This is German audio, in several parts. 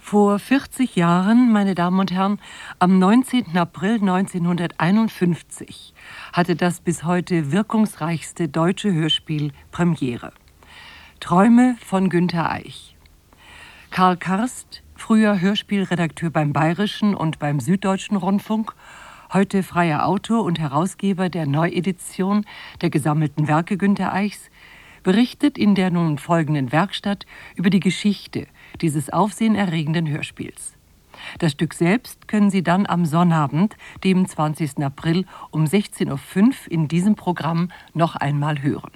Vor 40 Jahren, meine Damen und Herren, am 19. April 1951 hatte das bis heute wirkungsreichste deutsche Hörspiel Premiere. Träume von Günter Eich. Karl Karst, früher Hörspielredakteur beim Bayerischen und beim Süddeutschen Rundfunk, heute freier Autor und Herausgeber der Neuedition der gesammelten Werke Günter Eichs, berichtet in der nun folgenden Werkstatt über die Geschichte dieses aufsehenerregenden Hörspiels. Das Stück selbst können Sie dann am Sonnabend, dem 20. April um 16:05 Uhr in diesem Programm noch einmal hören.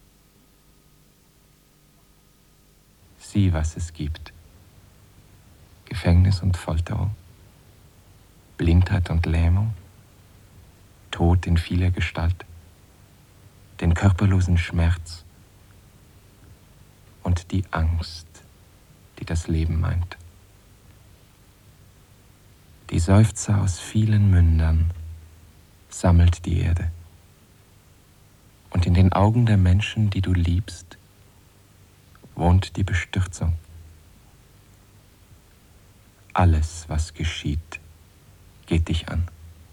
Sieh, was es gibt. Gefängnis und Folterung, Blindheit und Lähmung, Tod in vieler Gestalt, den körperlosen Schmerz und die Angst, die das Leben meint. Die Seufzer aus vielen Mündern sammelt die Erde. Und in den Augen der Menschen, die du liebst, wohnt die Bestürzung. Alles, was geschieht, geht dich an.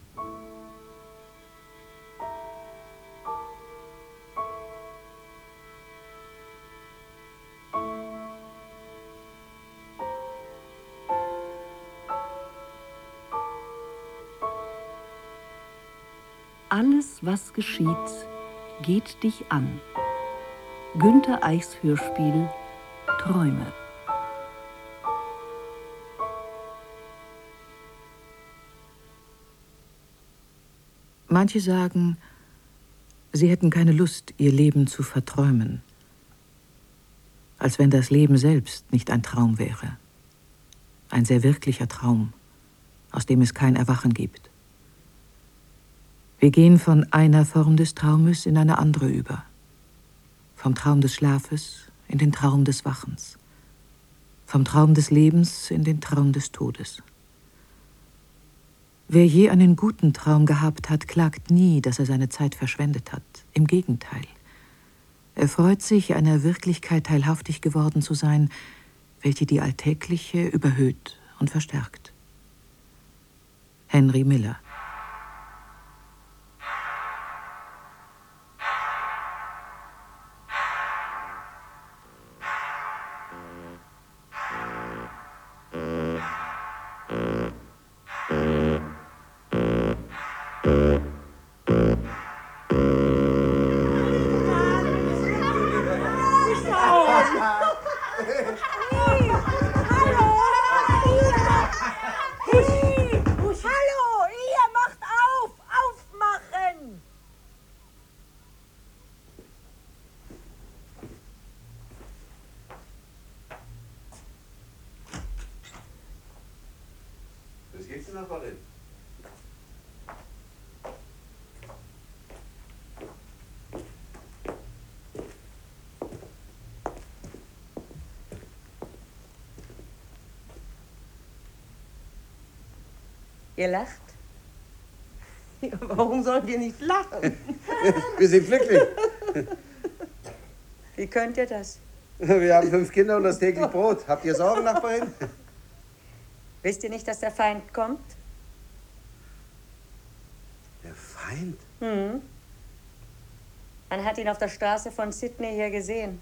Alles, was geschieht, geht dich an. Günter Eichs Hörspiel Träume. Manche sagen, sie hätten keine Lust, ihr Leben zu verträumen, als wenn das Leben selbst nicht ein Traum wäre. Ein sehr wirklicher Traum, aus dem es kein Erwachen gibt. Wir gehen von einer Form des Traumes in eine andere über. Vom Traum des Schlafes in den Traum des Wachens. Vom Traum des Lebens in den Traum des Todes. Wer je einen guten Traum gehabt hat, klagt nie, dass er seine Zeit verschwendet hat. Im Gegenteil. Er freut sich, einer Wirklichkeit teilhaftig geworden zu sein, welche die alltägliche überhöht und verstärkt. Henry Miller. Ihr lacht? Ja, warum sollen wir nicht lachen? Wir sind glücklich. Wie könnt ihr das? Wir haben 5 Kinder und das täglich Brot. Habt ihr Sorgen, Nachbarin? Wisst ihr nicht, dass der Feind kommt? Der Feind? Mhm. Man hat ihn auf der Straße von Sydney hier gesehen.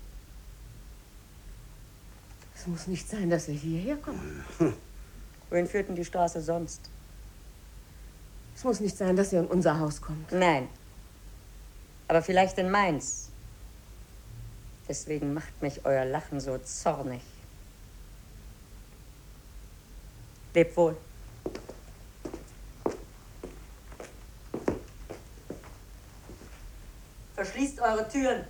Es muss nicht sein, dass er hierher kommt. Wohin führt denn die Straße sonst? Es muss nicht sein, dass er in unser Haus kommt. Nein. Aber vielleicht in meins. Deswegen macht mich euer Lachen so zornig. Lebt wohl. Verschließt eure Türen.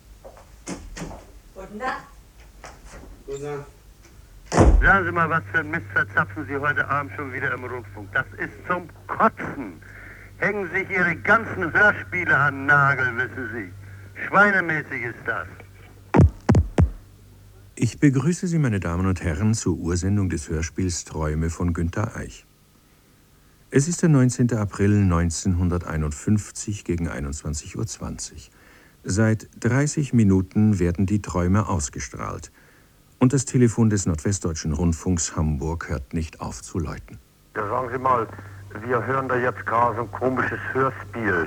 Gute Nacht. Gute Nacht. Sagen Sie mal, was für ein Mist verzapfen Sie heute Abend schon wieder im Rundfunk? Das ist zum Kotzen. Hängen sich Ihre ganzen Hörspiele an den Nagel, wissen Sie. Schweinemäßig ist das. Ich begrüße Sie, meine Damen und Herren, zur Ursendung des Hörspiels Träume von Günter Eich. Es ist der 19. April 1951 gegen 21:20 Uhr. Seit 30 Minuten werden die Träume ausgestrahlt. Und das Telefon des Nordwestdeutschen Rundfunks Hamburg hört nicht auf zu läuten. Ja, sagen Sie mal, wir hören da jetzt gerade so ein komisches Hörspiel.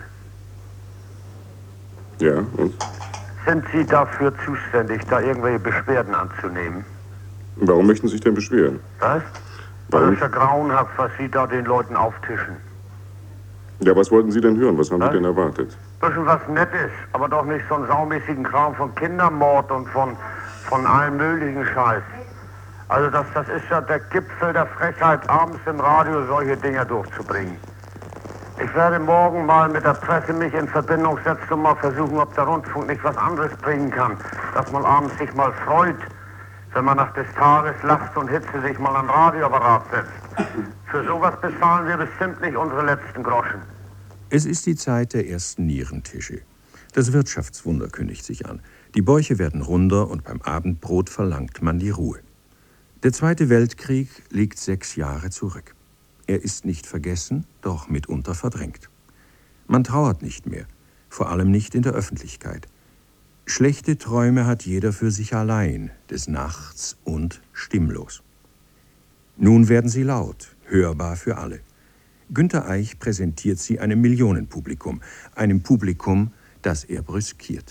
Ja, und? Sind Sie dafür zuständig, da irgendwelche Beschwerden anzunehmen? Warum möchten Sie sich denn beschweren? Was? Warum? Das ist ja grauenhaft, was Sie da den Leuten auftischen. Ja, was wollten Sie denn hören? Was haben Sie denn erwartet? Bisschen was Nettes, aber doch nicht so einen saumäßigen Kram von Kindermord und von allem möglichen Scheiß. Also das ist ja der Gipfel der Frechheit, abends im Radio solche Dinger durchzubringen. Ich werde morgen mal mit der Presse mich in Verbindung setzen und mal versuchen, ob der Rundfunk nicht was anderes bringen kann. Dass man abends sich mal freut, wenn man nach des Tages Last und Hitze sich mal an den Radioapparat setzt. Für sowas bezahlen wir bestimmt nicht unsere letzten Groschen. Es ist die Zeit der ersten Nierentische. Das Wirtschaftswunder kündigt sich an. Die Bäuche werden runder und beim Abendbrot verlangt man die Ruhe. Der Zweite Weltkrieg liegt 6 Jahre zurück. Er ist nicht vergessen, doch mitunter verdrängt. Man trauert nicht mehr, vor allem nicht in der Öffentlichkeit. Schlechte Träume hat jeder für sich allein, des Nachts und stimmlos. Nun werden sie laut, hörbar für alle. Günter Eich präsentiert sie einem Millionenpublikum, einem Publikum, das er brüskiert.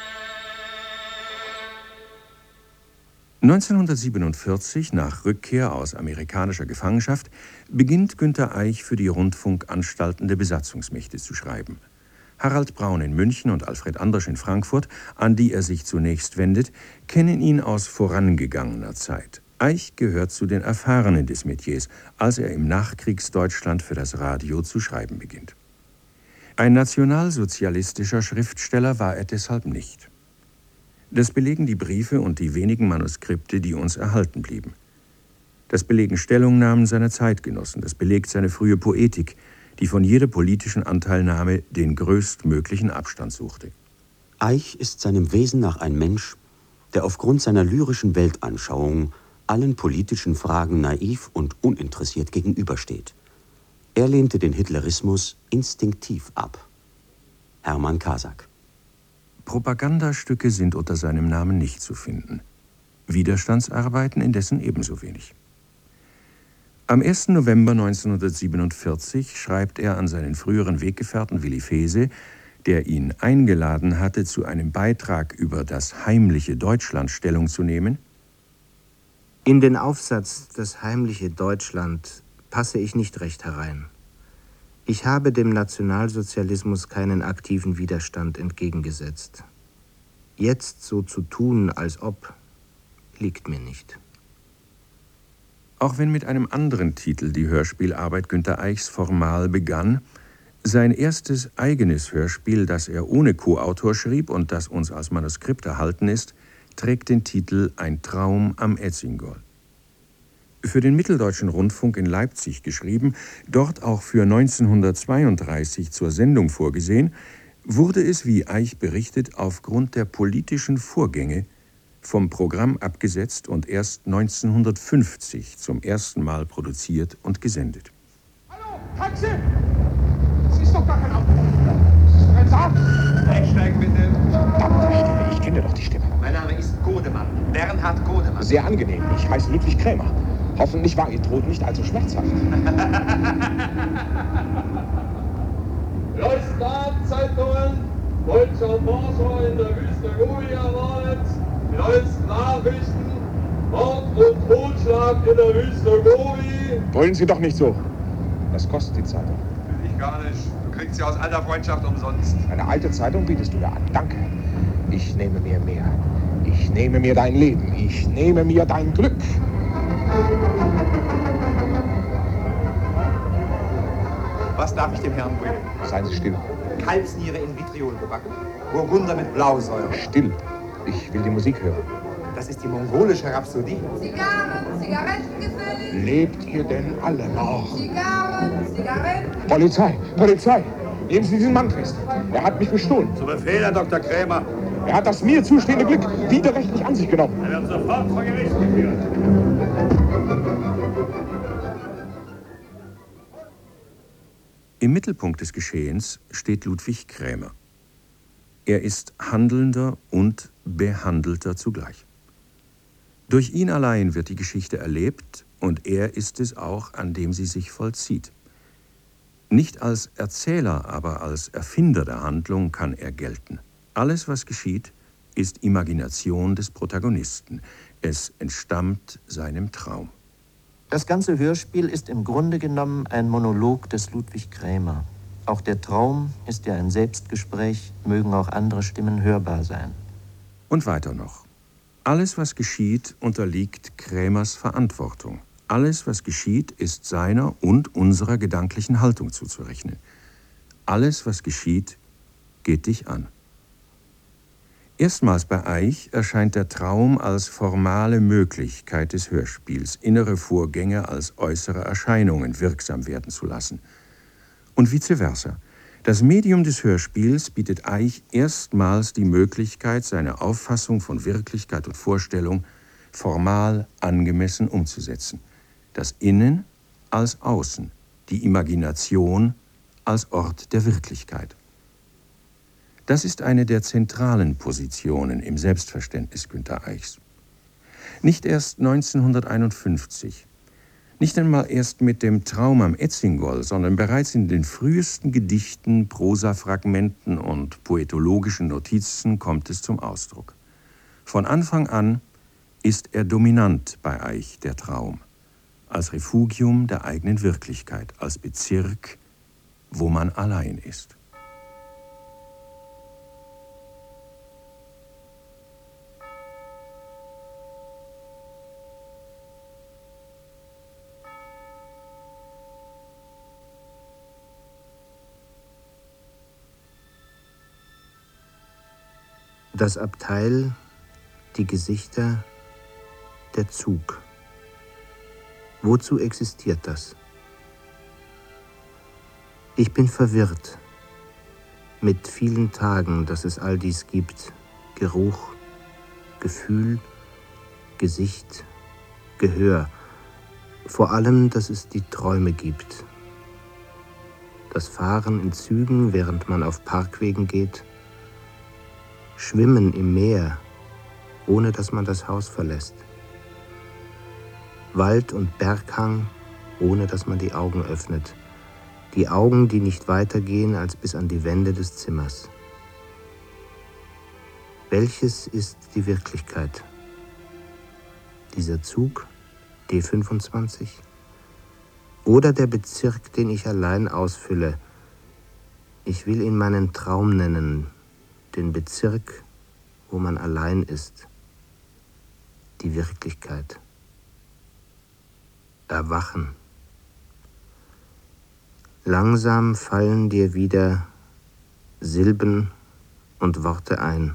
1947, nach Rückkehr aus amerikanischer Gefangenschaft, beginnt Günter Eich für die Rundfunkanstalten der Besatzungsmächte zu schreiben. Harald Braun in München und Alfred Andersch in Frankfurt, an die er sich zunächst wendet, kennen ihn aus vorangegangener Zeit. Eich gehört zu den Erfahrenen des Metiers, als er im Nachkriegsdeutschland für das Radio zu schreiben beginnt. Ein nationalsozialistischer Schriftsteller war er deshalb nicht. Das belegen die Briefe und die wenigen Manuskripte, die uns erhalten blieben. Das belegen Stellungnahmen seiner Zeitgenossen, das belegt seine frühe Poetik, die von jeder politischen Anteilnahme den größtmöglichen Abstand suchte. Eich ist seinem Wesen nach ein Mensch, der aufgrund seiner lyrischen Weltanschauung allen politischen Fragen naiv und uninteressiert gegenübersteht. Er lehnte den Hitlerismus instinktiv ab. Hermann Kasak. Propagandastücke sind unter seinem Namen nicht zu finden. Widerstandsarbeiten indessen ebenso wenig. Am 1. November 1947 schreibt er an seinen früheren Weggefährten Willi Fehse, der ihn eingeladen hatte, zu einem Beitrag über das heimliche Deutschland Stellung zu nehmen: In den Aufsatz Das heimliche Deutschland passe ich nicht recht herein. Ich habe dem Nationalsozialismus keinen aktiven Widerstand entgegengesetzt. Jetzt so zu tun, als ob, liegt mir nicht. Auch wenn mit einem anderen Titel die Hörspielarbeit Günter Eichs formal begann, sein erstes eigenes Hörspiel, das er ohne Co-Autor schrieb und das uns als Manuskript erhalten ist, trägt den Titel Ein Traum am Etzingol. Für den Mitteldeutschen Rundfunk in Leipzig geschrieben, dort auch für 1932 zur Sendung vorgesehen, wurde es, wie Eich berichtet, aufgrund der politischen Vorgänge vom Programm abgesetzt und erst 1950 zum ersten Mal produziert und gesendet. Hallo, Taxi! Das ist doch gar kein Auto. Das ist kein Saal. Einsteigen bitte. Verdammte Stimme, ich kenne doch die Stimme. Mein Name ist Godemann, Bernhard Godemann. Sehr angenehm, ich heiße Ludwig Krämer. Hoffentlich war Ihr Tod nicht allzu schmerzhaft. Neuesten Abendzeitungen, deutscher Forscher in der Wüste Gobi erwartet, die neuesten Nachrichten, Mord und Totschlag in der Wüste Gobi. Brüllen Sie doch nicht so. Was kostet die Zeitung? Ich gar nicht. Du kriegst sie aus alter Freundschaft umsonst. Eine alte Zeitung bietest du ja an. Danke. Ich nehme mir mehr. Ich nehme mir dein Leben. Ich nehme mir dein Glück. Was darf ich dem Herrn bringen? Seien Sie still. Kalbsniere in Vitriol gebacken, Burgunder mit Blausäure. Still. Ich will die Musik hören. Das ist die mongolische Rhapsodie. Zigarren, Zigaretten gefällig. Lebt ihr denn alle noch? Zigarren, Zigaretten. Polizei! Polizei! Nehmen Sie diesen Mann fest. Er hat mich bestohlen. Zu Befehl, Herr Dr. Krämer. Er hat das mir zustehende Glück widerrechtlich an sich genommen. Er wird sofort vor Gericht geführt. Im Mittelpunkt des Geschehens steht Ludwig Krämer. Er ist Handelnder und Behandelter zugleich. Durch ihn allein wird die Geschichte erlebt und er ist es auch, an dem sie sich vollzieht. Nicht als Erzähler, aber als Erfinder der Handlung kann er gelten. Alles, was geschieht, ist Imagination des Protagonisten. Es entstammt seinem Traum. Das ganze Hörspiel ist im Grunde genommen ein Monolog des Ludwig Krämer. Auch der Traum ist ja ein Selbstgespräch, mögen auch andere Stimmen hörbar sein. Und weiter noch. Alles, was geschieht, unterliegt Krämers Verantwortung. Alles, was geschieht, ist seiner und unserer gedanklichen Haltung zuzurechnen. Alles, was geschieht, geht dich an. Erstmals bei Eich erscheint der Traum als formale Möglichkeit des Hörspiels, innere Vorgänge als äußere Erscheinungen wirksam werden zu lassen. Und vice versa. Das Medium des Hörspiels bietet Eich erstmals die Möglichkeit, seine Auffassung von Wirklichkeit und Vorstellung formal angemessen umzusetzen. Das Innen als Außen, die Imagination als Ort der Wirklichkeit. Das ist eine der zentralen Positionen im Selbstverständnis Günter Eichs. Nicht erst 1951, nicht einmal erst mit dem Traum am Etzingoll, sondern bereits in den frühesten Gedichten, Prosafragmenten und poetologischen Notizen kommt es zum Ausdruck. Von Anfang an ist er dominant bei Eich, der Traum, als Refugium der eigenen Wirklichkeit, als Bezirk, wo man allein ist. Das Abteil, die Gesichter, der Zug. Wozu existiert das? Ich bin verwirrt. Mit vielen Tagen, dass es all dies gibt. Geruch, Gefühl, Gesicht, Gehör. Vor allem, dass es die Träume gibt. Das Fahren in Zügen, während man auf Parkwegen geht. Schwimmen im Meer, ohne dass man das Haus verlässt. Wald und Berghang, ohne dass man die Augen öffnet. Die Augen, die nicht weitergehen als bis an die Wände des Zimmers. Welches ist die Wirklichkeit? Dieser Zug, D25? Oder der Bezirk, den ich allein ausfülle? Ich will ihn meinen Traum nennen, den Bezirk, wo man allein ist, die Wirklichkeit. Erwachen. Langsam fallen dir wieder Silben und Worte ein.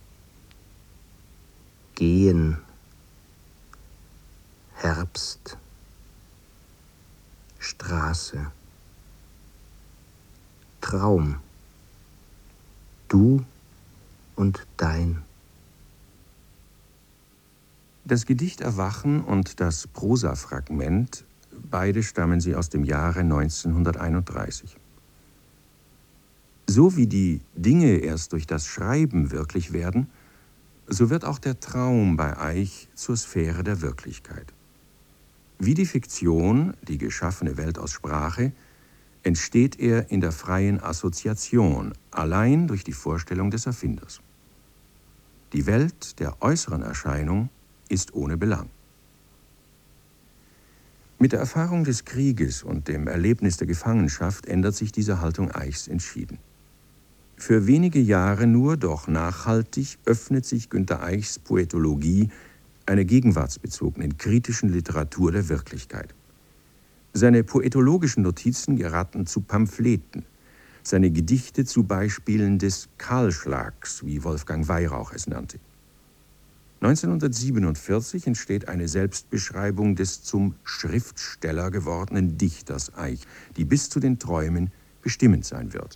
Gehen. Herbst. Straße. Traum. Du und dein. Das Gedicht Erwachen und das Prosafragment, beide stammen sie aus dem Jahre 1931. So wie die Dinge erst durch das Schreiben wirklich werden, so wird auch der Traum bei Eich zur Sphäre der Wirklichkeit. Wie die Fiktion, die geschaffene Welt aus Sprache, entsteht er in der freien Assoziation, allein durch die Vorstellung des Erfinders. Die Welt der äußeren Erscheinung ist ohne Belang. Mit der Erfahrung des Krieges und dem Erlebnis der Gefangenschaft ändert sich diese Haltung Eichs entschieden. Für wenige Jahre nur, doch nachhaltig, öffnet sich Günter Eichs Poetologie einer gegenwartsbezogenen, kritischen Literatur der Wirklichkeit. Seine poetologischen Notizen geraten zu Pamphleten, seine Gedichte zu Beispielen des Kahlschlags, wie Wolfgang Weyrauch es nannte. 1947 entsteht eine Selbstbeschreibung des zum Schriftsteller gewordenen Dichters Eich, die bis zu den Träumen bestimmend sein wird.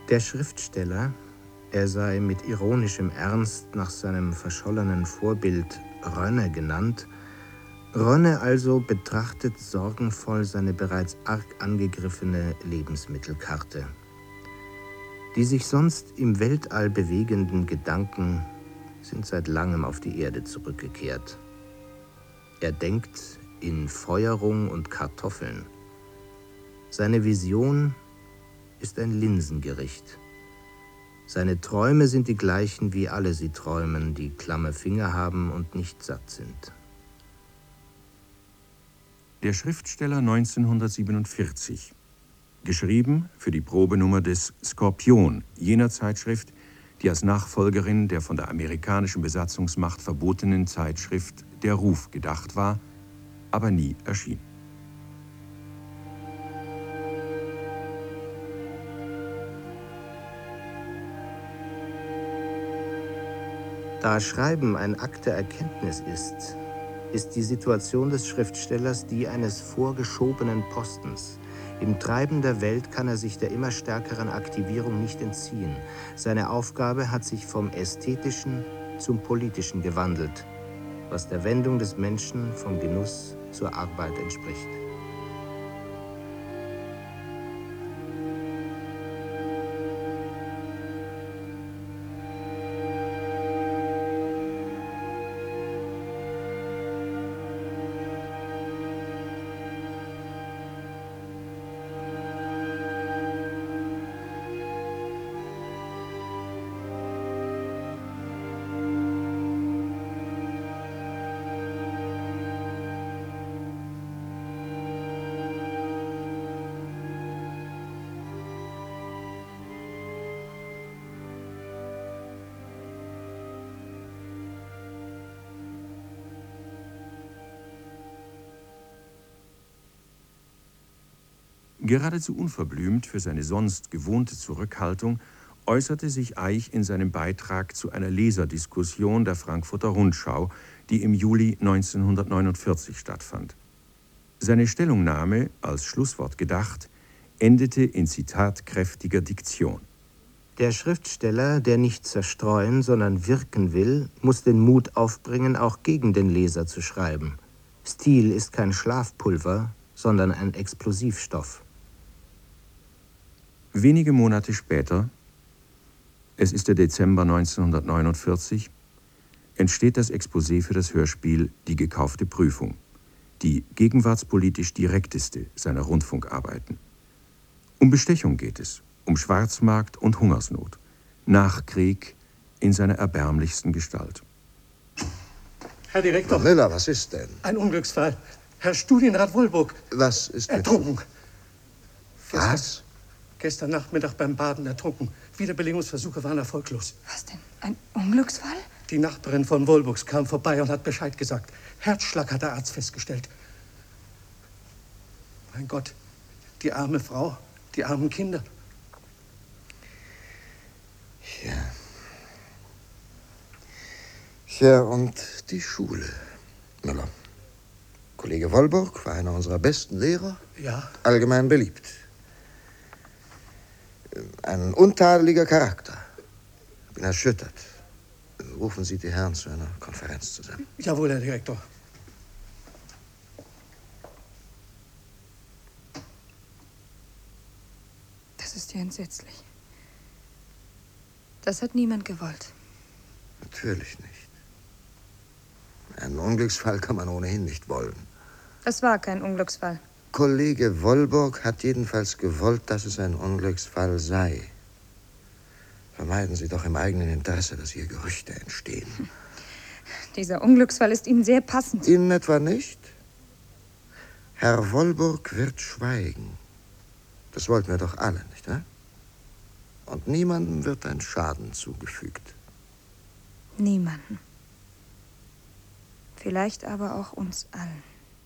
Der Schriftsteller, er sei mit ironischem Ernst nach seinem verschollenen Vorbild Rönne genannt, Rönne also betrachtet sorgenvoll seine bereits arg angegriffene Lebensmittelkarte. Die sich sonst im Weltall bewegenden Gedanken sind seit langem auf die Erde zurückgekehrt. Er denkt in Feuerung und Kartoffeln. Seine Vision ist ein Linsengericht. Seine Träume sind die gleichen, wie alle sie träumen, die klamme Finger haben und nicht satt sind. Der Schriftsteller 1947. Geschrieben für die Probenummer des Skorpion, jener Zeitschrift, die als Nachfolgerin der von der amerikanischen Besatzungsmacht verbotenen Zeitschrift Der Ruf gedacht war, aber nie erschien. Da Schreiben ein Akt der Erkenntnis ist die Situation des Schriftstellers die eines vorgeschobenen Postens. Im Treiben der Welt kann er sich der immer stärkeren Aktivierung nicht entziehen. Seine Aufgabe hat sich vom Ästhetischen zum Politischen gewandelt, was der Wendung des Menschen vom Genuss zur Arbeit entspricht. Geradezu unverblümt für seine sonst gewohnte Zurückhaltung äußerte sich Eich in seinem Beitrag zu einer Leserdiskussion der Frankfurter Rundschau, die im Juli 1949 stattfand. Seine Stellungnahme, als Schlusswort gedacht, endete in zitatkräftiger Diktion. Der Schriftsteller, der nicht zerstreuen, sondern wirken will, muss den Mut aufbringen, auch gegen den Leser zu schreiben. Stil ist kein Schlafpulver, sondern ein Explosivstoff. Wenige Monate später, es ist der Dezember 1949, entsteht das Exposé für das Hörspiel Die gekaufte Prüfung, die gegenwartspolitisch direkteste seiner Rundfunkarbeiten. Um Bestechung geht es, um Schwarzmarkt und Hungersnot, Nachkrieg in seiner erbärmlichsten Gestalt. Herr Direktor. Müller, was ist denn? Ein Unglücksfall. Herr Studienrat Wollburg. Was ist ertrunken? Was? Gestern Nachmittag beim Baden ertrunken. Wiederbelebungsversuche waren erfolglos. Was denn? Ein Unglücksfall? Die Nachbarin von Wollburgs kam vorbei und hat Bescheid gesagt. Herzschlag hat der Arzt festgestellt. Mein Gott, die arme Frau, die armen Kinder. Ja. Ja, und die Schule, Müller. Kollege Wollburg war einer unserer besten Lehrer. Ja. Allgemein beliebt. Ein untadeliger Charakter. Ich bin erschüttert. Rufen Sie die Herren zu einer Konferenz zusammen. Jawohl, Herr Direktor. Das ist ja entsetzlich. Das hat niemand gewollt. Natürlich nicht. Einen Unglücksfall kann man ohnehin nicht wollen. Es war kein Unglücksfall. Kollege Wollburg hat jedenfalls gewollt, dass es ein Unglücksfall sei. Vermeiden Sie doch im eigenen Interesse, dass hier Gerüchte entstehen. Dieser Unglücksfall ist Ihnen sehr passend. Ihnen etwa nicht? Herr Wollburg wird schweigen. Das wollten wir doch alle, nicht wahr? Und niemandem wird ein Schaden zugefügt. Niemanden. Vielleicht aber auch uns allen.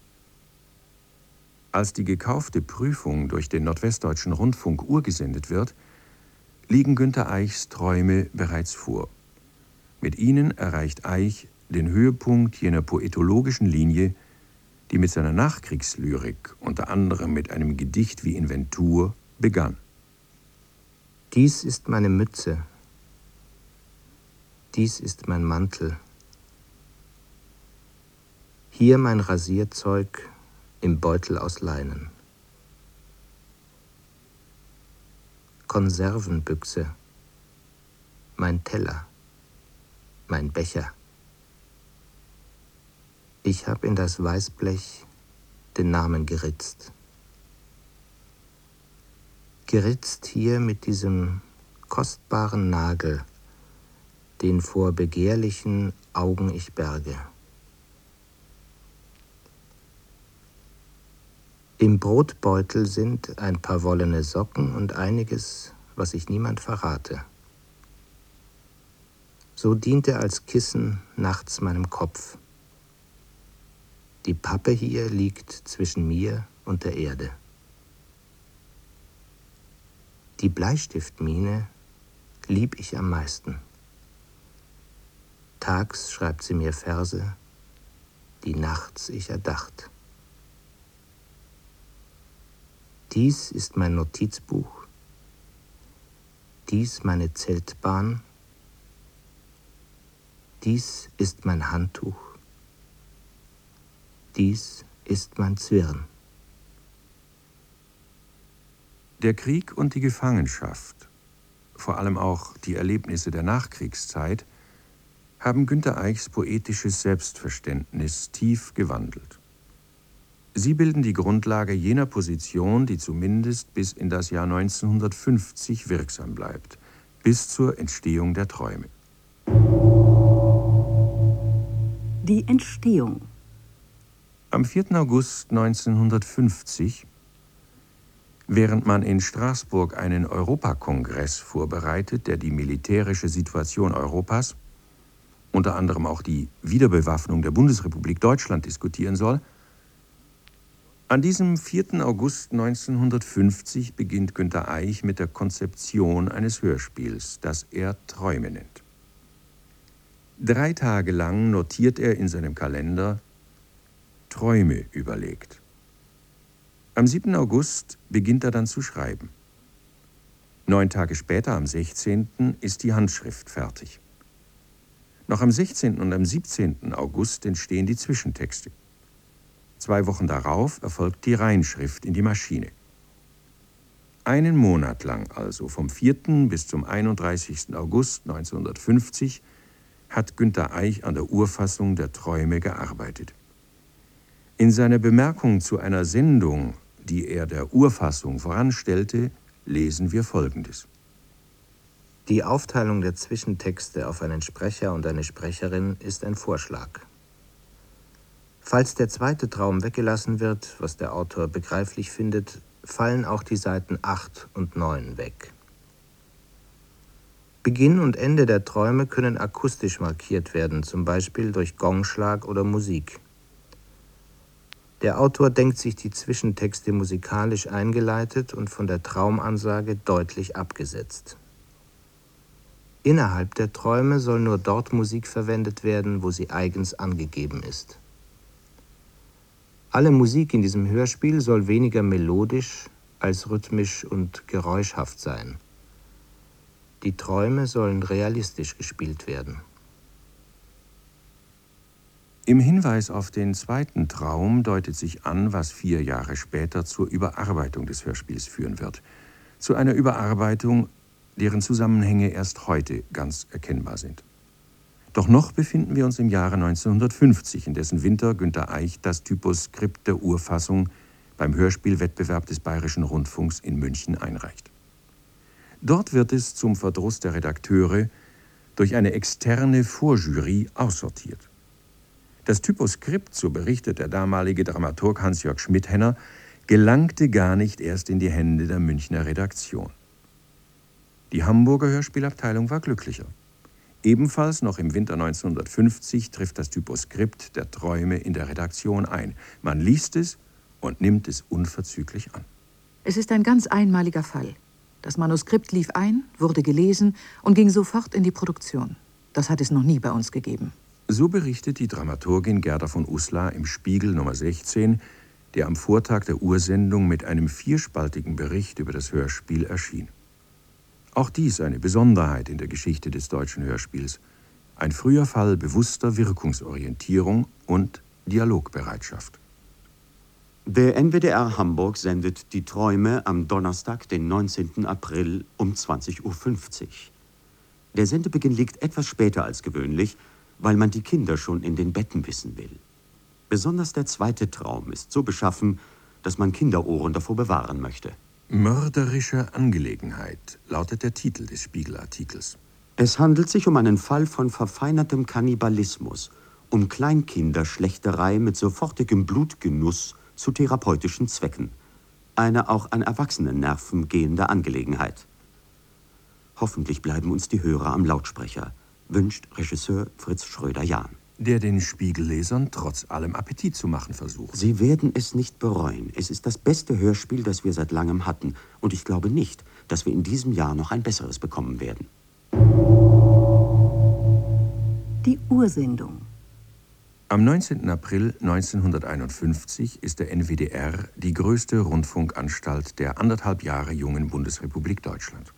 Als die gekaufte Prüfung durch den Nordwestdeutschen Rundfunk urgesendet wird, liegen Günter Eichs Träume bereits vor. Mit ihnen erreicht Eich den Höhepunkt jener poetologischen Linie, die mit seiner Nachkriegslyrik, unter anderem mit einem Gedicht wie Inventur, begann. Dies ist meine Mütze. Dies ist mein Mantel. Hier mein Rasierzeug im Beutel aus Leinen. Konservenbüchse, mein Teller, mein Becher. Ich habe in das Weißblech den Namen geritzt. Geritzt hier mit diesem kostbaren Nagel, den vor begehrlichen Augen ich berge. Im Brotbeutel sind ein paar wollene Socken und einiges, was ich niemand verrate. So dient er als Kissen nachts meinem Kopf. Die Pappe hier liegt zwischen mir und der Erde. Die Bleistiftmine lieb ich am meisten. Tags schreibt sie mir Verse, die nachts ich erdacht. Dies ist mein Notizbuch, dies meine Zeltbahn, dies ist mein Handtuch, dies ist mein Zwirn. Der Krieg und die Gefangenschaft, vor allem auch die Erlebnisse der Nachkriegszeit, haben Günter Eichs poetisches Selbstverständnis tief gewandelt. Sie bilden die Grundlage jener Position, die zumindest bis in das Jahr 1950 wirksam bleibt, bis zur Entstehung der Träume. Die Entstehung. Am 4. August 1950, während man in Straßburg einen Europakongress vorbereitet, der die militärische Situation Europas, unter anderem auch die Wiederbewaffnung der Bundesrepublik Deutschland diskutieren soll, an diesem 4. August 1950 beginnt Günter Eich mit der Konzeption eines Hörspiels, das er Träume nennt. 3 Tage lang notiert er in seinem Kalender Träume überlegt. Am 7. August beginnt er dann zu schreiben. 9 Tage später, am 16., ist die Handschrift fertig. Noch am 16. und am 17. August entstehen die Zwischentexte. 2 Wochen darauf erfolgt die Reinschrift in die Maschine. Einen Monat lang, also vom 4. bis zum 31. August 1950, hat Günter Eich an der Urfassung der Träume gearbeitet. In seiner Bemerkung zu einer Sendung, die er der Urfassung voranstellte, lesen wir Folgendes. Die Aufteilung der Zwischentexte auf einen Sprecher und eine Sprecherin ist ein Vorschlag. Falls der zweite Traum weggelassen wird, was der Autor begreiflich findet, fallen auch die Seiten 8 und 9 weg. Beginn und Ende der Träume können akustisch markiert werden, zum Beispiel durch Gongschlag oder Musik. Der Autor denkt sich die Zwischentexte musikalisch eingeleitet und von der Traumansage deutlich abgesetzt. Innerhalb der Träume soll nur dort Musik verwendet werden, wo sie eigens angegeben ist. Alle Musik in diesem Hörspiel soll weniger melodisch als rhythmisch und geräuschhaft sein. Die Träume sollen realistisch gespielt werden. Im Hinweis auf den zweiten Traum deutet sich an, was 4 Jahre später zur Überarbeitung des Hörspiels führen wird. Zu einer Überarbeitung, deren Zusammenhänge erst heute ganz erkennbar sind. Doch noch befinden wir uns im Jahre 1950, in dessen Winter Günter Eich das Typoskript der Urfassung beim Hörspielwettbewerb des Bayerischen Rundfunks in München einreicht. Dort wird es zum Verdruss der Redakteure durch eine externe Vorjury aussortiert. Das Typoskript, so berichtet der damalige Dramaturg Hans-Jörg Schmidhenner, gelangte gar nicht erst in die Hände der Münchner Redaktion. Die Hamburger Hörspielabteilung war glücklicher. Ebenfalls noch im Winter 1950 trifft das Typoskript der Träume in der Redaktion ein. Man liest es und nimmt es unverzüglich an. Es ist ein ganz einmaliger Fall. Das Manuskript lief ein, wurde gelesen und ging sofort in die Produktion. Das hat es noch nie bei uns gegeben. So berichtet die Dramaturgin Gerda von Uslar im Spiegel Nummer 16, der am Vortag der Ursendung mit einem 4-spaltigen Bericht über das Hörspiel erschien. Auch dies eine Besonderheit in der Geschichte des deutschen Hörspiels. Ein früher Fall bewusster Wirkungsorientierung und Dialogbereitschaft. Der NWDR Hamburg sendet Die Träume am Donnerstag, den 19. April um 20:50 Uhr. Der Sendebeginn liegt etwas später als gewöhnlich, weil man die Kinder schon in den Betten wissen will. Besonders der zweite Traum ist so beschaffen, dass man Kinderohren davor bewahren möchte. Mörderische Angelegenheit lautet der Titel des Spiegelartikels. Es handelt sich um einen Fall von verfeinertem Kannibalismus, um Kleinkinderschlechterei mit sofortigem Blutgenuss zu therapeutischen Zwecken. Eine auch an Erwachsenennerven gehende Angelegenheit. Hoffentlich bleiben uns die Hörer am Lautsprecher, wünscht Regisseur Fritz Schröder-Jahn. Der den Spiegellesern trotz allem Appetit zu machen versucht. Sie werden es nicht bereuen. Es ist das beste Hörspiel, das wir seit langem hatten. Und ich glaube nicht, dass wir in diesem Jahr noch ein besseres bekommen werden. Die Ursendung. Am 19. April 1951 ist der NWDR die größte Rundfunkanstalt der 1,5 Jahre jungen Bundesrepublik Deutschland.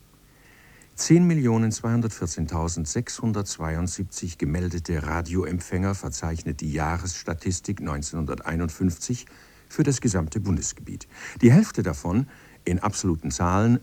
10.214.672 gemeldete Radioempfänger verzeichnet die Jahresstatistik 1951 für das gesamte Bundesgebiet. Die Hälfte davon, in absoluten Zahlen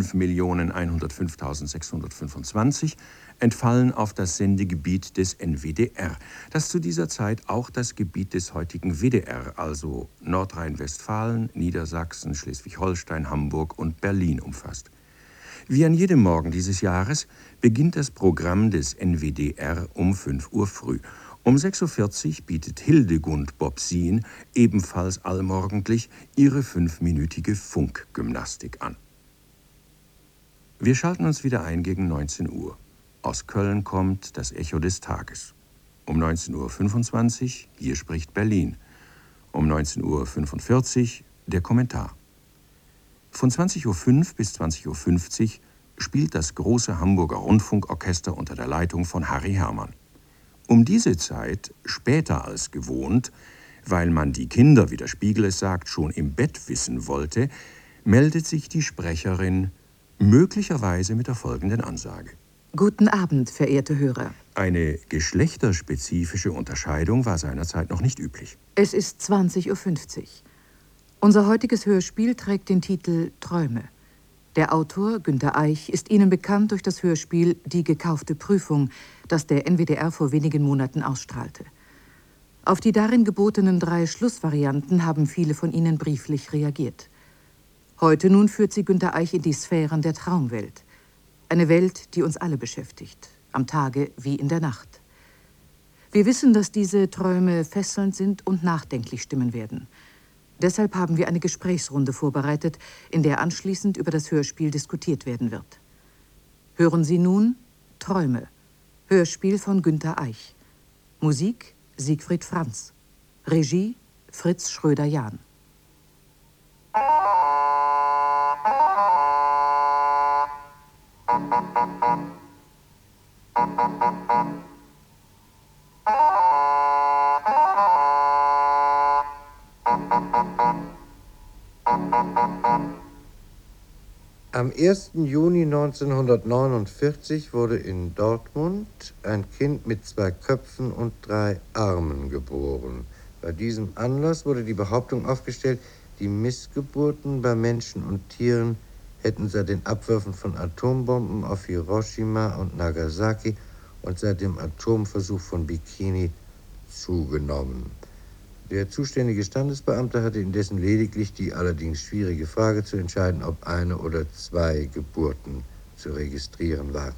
5.105.625, entfallen auf das Sendegebiet des NWDR, das zu dieser Zeit auch das Gebiet des heutigen WDR, also Nordrhein-Westfalen, Niedersachsen, Schleswig-Holstein, Hamburg und Berlin umfasst. Wie an jedem Morgen dieses Jahres beginnt das Programm des NWDR um 5 Uhr früh. Um 6:40 Uhr bietet Hildegund Bobsin ebenfalls allmorgendlich ihre 5-minütige Funkgymnastik an. Wir schalten uns wieder ein gegen 19 Uhr. Aus Köln kommt das Echo des Tages. Um 19:25 Uhr, hier spricht Berlin. Um 19:45 Uhr der Kommentar. Von 20:05 Uhr bis 20:50 Uhr spielt das große Hamburger Rundfunkorchester unter der Leitung von Harry Hermann. Um diese Zeit, später als gewohnt, weil man die Kinder, wie der Spiegel es sagt, schon im Bett wissen wollte, meldet sich die Sprecherin möglicherweise mit der folgenden Ansage. Guten Abend, verehrte Hörer. Eine geschlechterspezifische Unterscheidung war seinerzeit noch nicht üblich. Es ist 20:50 Uhr. Unser heutiges Hörspiel trägt den Titel Träume. Der Autor, Günter Eich, ist Ihnen bekannt durch das Hörspiel Die gekaufte Prüfung, das der NWDR vor wenigen Monaten ausstrahlte. Auf die darin gebotenen 3 Schlussvarianten haben viele von Ihnen brieflich reagiert. Heute nun führt sie Günter Eich in die Sphären der Traumwelt. Eine Welt, die uns alle beschäftigt, am Tage wie in der Nacht. Wir wissen, dass diese Träume fesselnd sind und nachdenklich stimmen werden. Deshalb haben wir eine Gesprächsrunde vorbereitet, in der anschließend über das Hörspiel diskutiert werden wird. Hören Sie nun Träume, Hörspiel von Günter Eich. Musik Siegfried Franz. Regie Fritz Schröder-Jahn. Am 1. Juni 1949 wurde in Dortmund ein Kind mit 2 Köpfen und 3 Armen geboren. Bei diesem Anlass wurde die Behauptung aufgestellt, die Missgeburten bei Menschen und Tieren hätten seit den Abwürfen von Atombomben auf Hiroshima und Nagasaki und seit dem Atomversuch von Bikini zugenommen. Der zuständige Standesbeamte hatte indessen lediglich die allerdings schwierige Frage zu entscheiden, ob 1 oder 2 Geburten zu registrieren waren.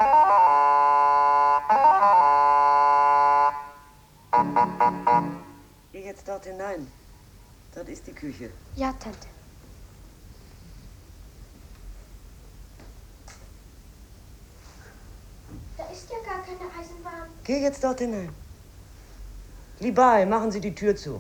Geh jetzt dort hinein. Dort ist die Küche. Ja, Tante. Da ist ja gar keine Eisenbahn. Geh jetzt dort hinein. Libai, machen Sie die Tür zu.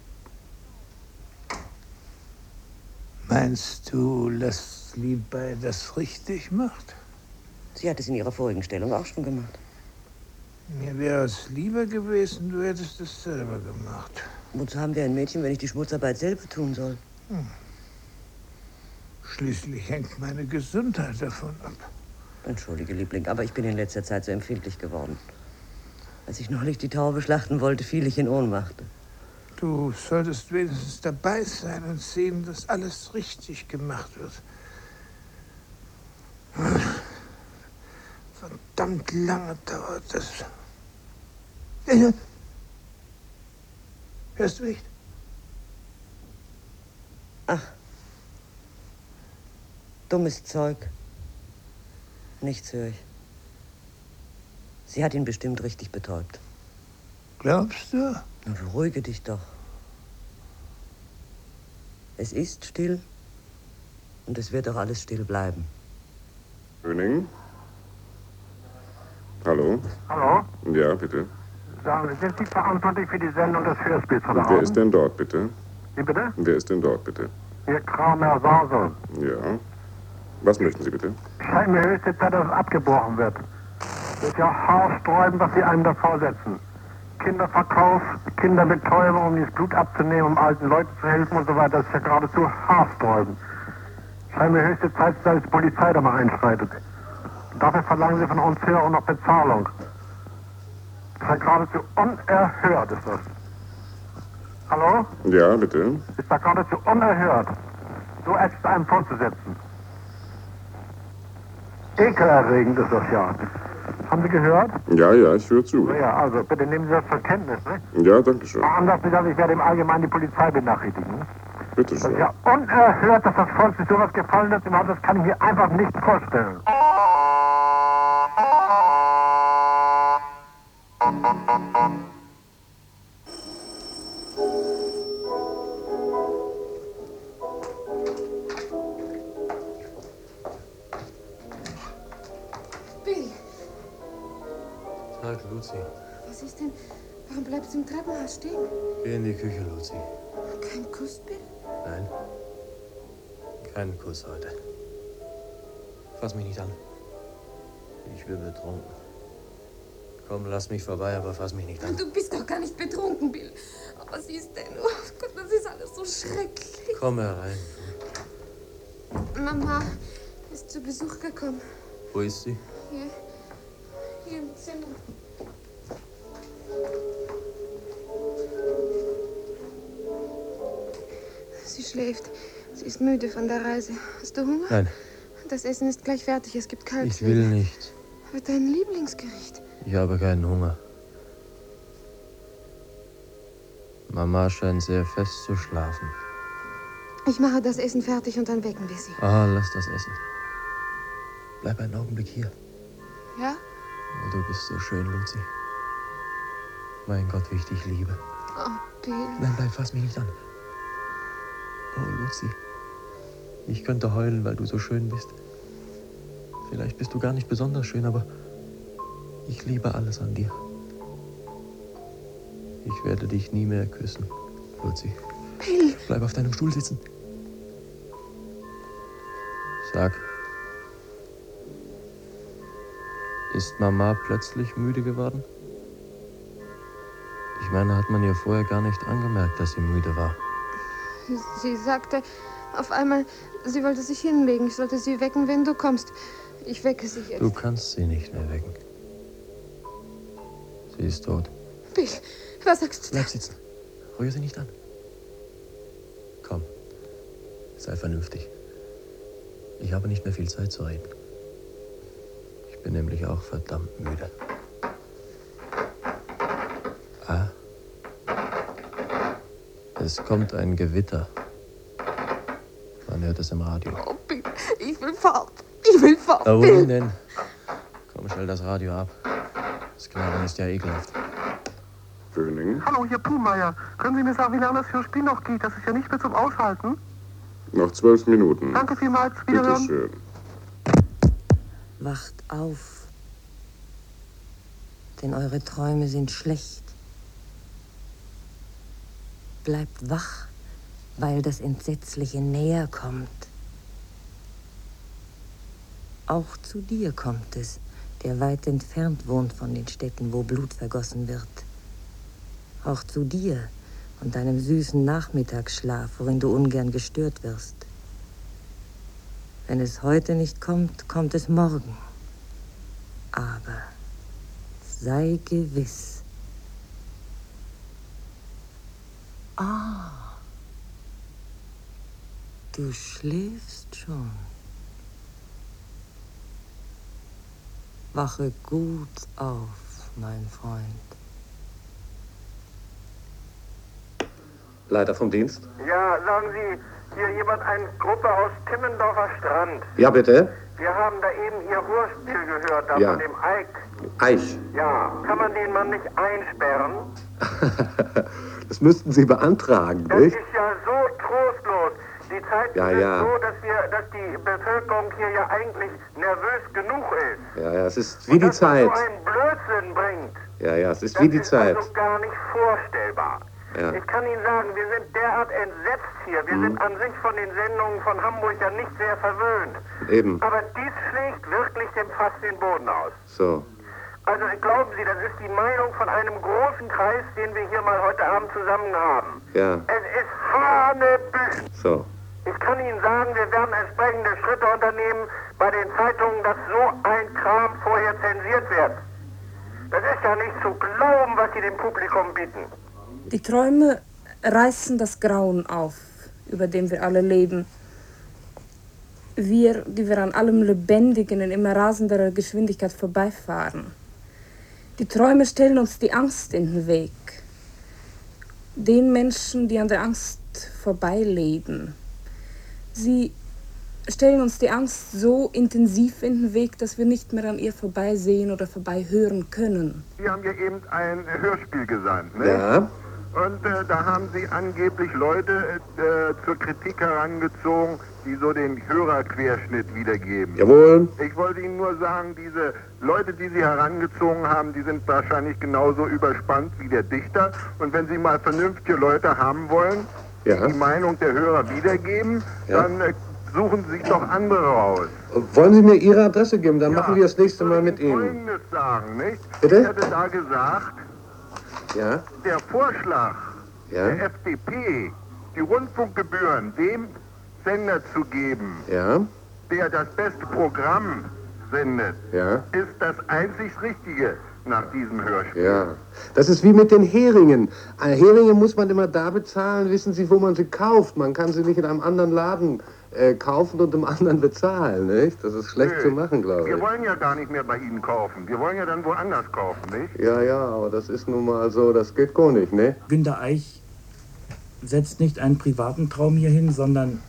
Meinst du, dass Libai das richtig macht? Sie hat es in ihrer vorigen Stellung auch schon gemacht. Mir wäre es lieber gewesen, du hättest es selber gemacht. Wozu haben wir ein Mädchen, wenn ich die Schmutzarbeit selber tun soll? Schließlich hängt meine Gesundheit davon ab. Entschuldige, Liebling, aber ich bin in letzter Zeit so empfindlich geworden. Als ich neulich die Taube schlachten wollte, fiel ich in Ohnmacht. Du solltest wenigstens dabei sein und sehen, dass alles richtig gemacht wird. Verdammt lange dauert das. Hörst du nicht? Ach. Dummes Zeug. Nichts höre ich. Sie hat ihn bestimmt richtig betäubt. Glaubst du? Na, beruhige dich doch. Es ist still und es wird auch alles still bleiben. Höning? Hallo? Hallo? Ja, bitte. Sagen Sie, sind Sie verantwortlich für die Sendung des Hörspiels von Wer Abend? ist denn dort, bitte? Wie bitte? Wer ist denn dort, bitte? Ihr Kramer Sasel. Ja. Was möchten Sie bitte? Scheint mir höchste Zeit, dass es abgebrochen wird. Das ist ja haarsträubend, was Sie einem da vorsetzen. Kinderverkauf, Kinderbetäubung, um das Blut abzunehmen, um alten Leuten zu helfen und so weiter. Das ist ja geradezu haarsträubend. Scheint mir höchste Zeit, dass die Polizei da mal einschreitet. Dafür verlangen Sie von uns hier auch noch Bezahlung. Das ist ja geradezu unerhört, ist das. Hallo? Ja, bitte. Ist da geradezu unerhört, so etwas einem vorzusetzen. Ekelerregend ist das ja. Haben Sie gehört? Ja, ja, ich höre zu. Ja, also bitte nehmen Sie das zur Kenntnis, ne? Ja, danke schön. Anders gesagt, ich werde im Allgemeinen die Polizei benachrichtigen. Bitte Das schön. ist ja unerhört, dass das Volk sich sowas gefallen lässt. Das kann ich mir einfach nicht vorstellen. Bill, Tag, Luzi. was ist denn? Warum bleibst du im Treppenhaus stehen? Geh in die Küche, Luzi. Kein Kuss, Bill? Nein. Keinen Kuss heute. Fass mich nicht an. Ich bin betrunken. Komm, lass mich vorbei, aber fass mich nicht an. Du bist doch gar nicht betrunken, Bill. Aber was ist denn? Oh Gott, das ist alles so schrecklich. Komm herein. Mama ist zu Besuch gekommen. Wo ist sie? Hier im Zimmer. Sie schläft. Sie ist müde von der Reise. Hast du Hunger? Nein, Das Essen ist gleich fertig. Es gibt kalt. ich will nicht. Aber dein Lieblingsgericht. Ich habe keinen Hunger. Mama scheint sehr fest zu schlafen. Ich mache das Essen fertig und dann wecken wir sie. Ah, lass das essen. Bleib einen Augenblick hier. Ja? Oh, du bist so schön, Luzi. Mein Gott, wie ich dich liebe. Oh, Bill. Nein, bleib, fass mich nicht an. Oh, Luzi. Ich könnte heulen, weil du so schön bist. Vielleicht bist du gar nicht besonders schön, aber ich liebe alles an dir. Ich werde dich nie mehr küssen, Luzi. Bill! Bleib auf deinem Stuhl sitzen. Sag, ist Mama plötzlich müde geworden? Ich meine, hat man ihr vorher gar nicht angemerkt, dass sie müde war. Sie sagte auf einmal, sie wollte sich hinlegen. Ich sollte sie wecken, wenn du kommst. Ich wecke sie jetzt. Du kannst sie nicht mehr wecken. Sie ist tot. Bill, was sagst du? Bleib sitzen. Rühr sie nicht an. Komm, sei vernünftig. Ich habe nicht mehr viel Zeit zu reden. Ich bin nämlich auch verdammt müde. Ah. Es kommt ein Gewitter. Man hört es im Radio. Oh, Bill, ich will fort. Ich will fort, Da Bill. wohin denn? Komm, stell das Radio ab. Das Knarren ist ja ekelhaft. Höning? Hallo, hier Puhmeier. Können Sie mir sagen, wie lange das Hörspiel noch geht? Das ist ja nicht mehr zum Aushalten. Noch 12 Minuten. Danke vielmals. Bitte Wiederhören. schön. Wacht auf, denn eure Träume sind schlecht. Bleibt wach, weil das Entsetzliche näher kommt. Auch zu dir kommt es, der weit entfernt wohnt von den Städten, wo Blut vergossen wird. Auch zu dir und deinem süßen Nachmittagsschlaf, worin du ungern gestört wirst. Wenn es heute nicht kommt, kommt es morgen. Aber sei gewiss. Ah, du schläfst schon. Wache gut auf, mein Freund. Leiter vom Dienst? Ja, sagen Sie, hier jemand, eine Gruppe aus Timmendorfer Strand. Ja, bitte? Wir haben da eben Ihr Hörspiel gehört, da Ja. von dem Eik. Eich. Ja, kann man den Mann nicht einsperren? Das müssten Sie beantragen, Das nicht? ist ja so trostlos. Die Zeiten Ja, sind ja. so, dass die Bevölkerung hier ja eigentlich nervös genug ist. Ja, es ist wie die Zeit. So einen Blödsinn bringt. Ja, es ist wie die Zeit. Das ist also gar nicht vorstellbar. Ja. Ich kann Ihnen sagen, wir sind derart entsetzt hier. Wir sind an sich von den Sendungen von Hamburg ja nicht sehr verwöhnt. Eben. Aber dies schlägt wirklich dem Fass den Boden aus. So. Also glauben Sie, das ist die Meinung von einem großen Kreis, den wir hier mal heute Abend zusammen haben. Ja. Es ist hanebüchen. So. Ich kann Ihnen sagen, wir werden entsprechende Schritte unternehmen bei den Zeitungen, dass so ein Kram vorher zensiert wird. Das ist ja nicht zu glauben, was Sie dem Publikum bieten. Die Träume reißen das Grauen auf, über dem wir alle leben. Wir, die wir an allem Lebendigen in immer rasenderer Geschwindigkeit vorbeifahren. Die Träume stellen uns die Angst in den Weg. Den Menschen, die an der Angst vorbeileben. Sie stellen uns die Angst so intensiv in den Weg, dass wir nicht mehr an ihr vorbeisehen oder vorbeihören können. Sie haben ja eben ein Hörspiel gesandt, ne? Ja. Und da haben Sie angeblich Leute zur Kritik herangezogen, die so den Hörerquerschnitt wiedergeben. Jawohl. Ich wollte Ihnen nur sagen, diese Leute, die Sie herangezogen haben, die sind wahrscheinlich genauso überspannt wie der Dichter. Und wenn Sie mal vernünftige Leute haben wollen, die Ja. die Meinung der Hörer wiedergeben, Ja. dann suchen Sie sich doch andere raus. Wollen Sie mir Ihre Adresse geben? Dann machen wir das nächste Mal mit Ihnen. Folgendes sagen, nicht? Bitte? Ich hätte da gesagt, Ja. der Vorschlag Ja. der FDP, die Rundfunkgebühren dem Sender zu geben, Ja. der das beste Programm sendet, Ja. ist das einzig Richtige nach diesem Hörspiel. Ja. Das ist wie mit den Heringen. Heringe muss man immer da bezahlen, wissen Sie, wo man sie kauft. Man kann sie nicht in einem anderen Laden kaufen und im anderen bezahlen, nicht? Das ist schlecht zu machen, glaube Wir ich. wollen ja gar nicht mehr bei Ihnen kaufen. Wir wollen ja dann woanders kaufen, nicht? Ja, ja, aber das ist nun mal so, das geht gar nicht, ne? Günter Eich setzt nicht einen privaten Traum hier hin, sondern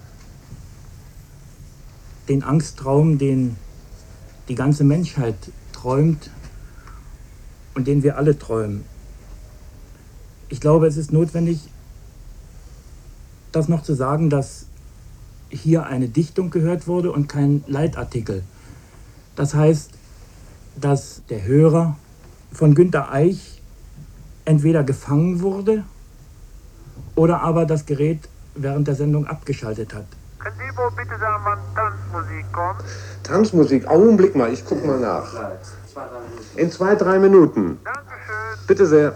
den Angsttraum, den die ganze Menschheit träumt und den wir alle träumen. Ich glaube, es ist notwendig, das noch zu sagen, dass hier eine Dichtung gehört wurde und kein Leitartikel. Das heißt, dass der Hörer von Günter Eich entweder gefangen wurde oder aber das Gerät während der Sendung abgeschaltet hat. Können Sie wohl bitte sagen, wann Tanzmusik kommt? Tanzmusik, Augenblick mal, ich guck mal nach. In 2-3 Minuten. Dankeschön. Bitte sehr.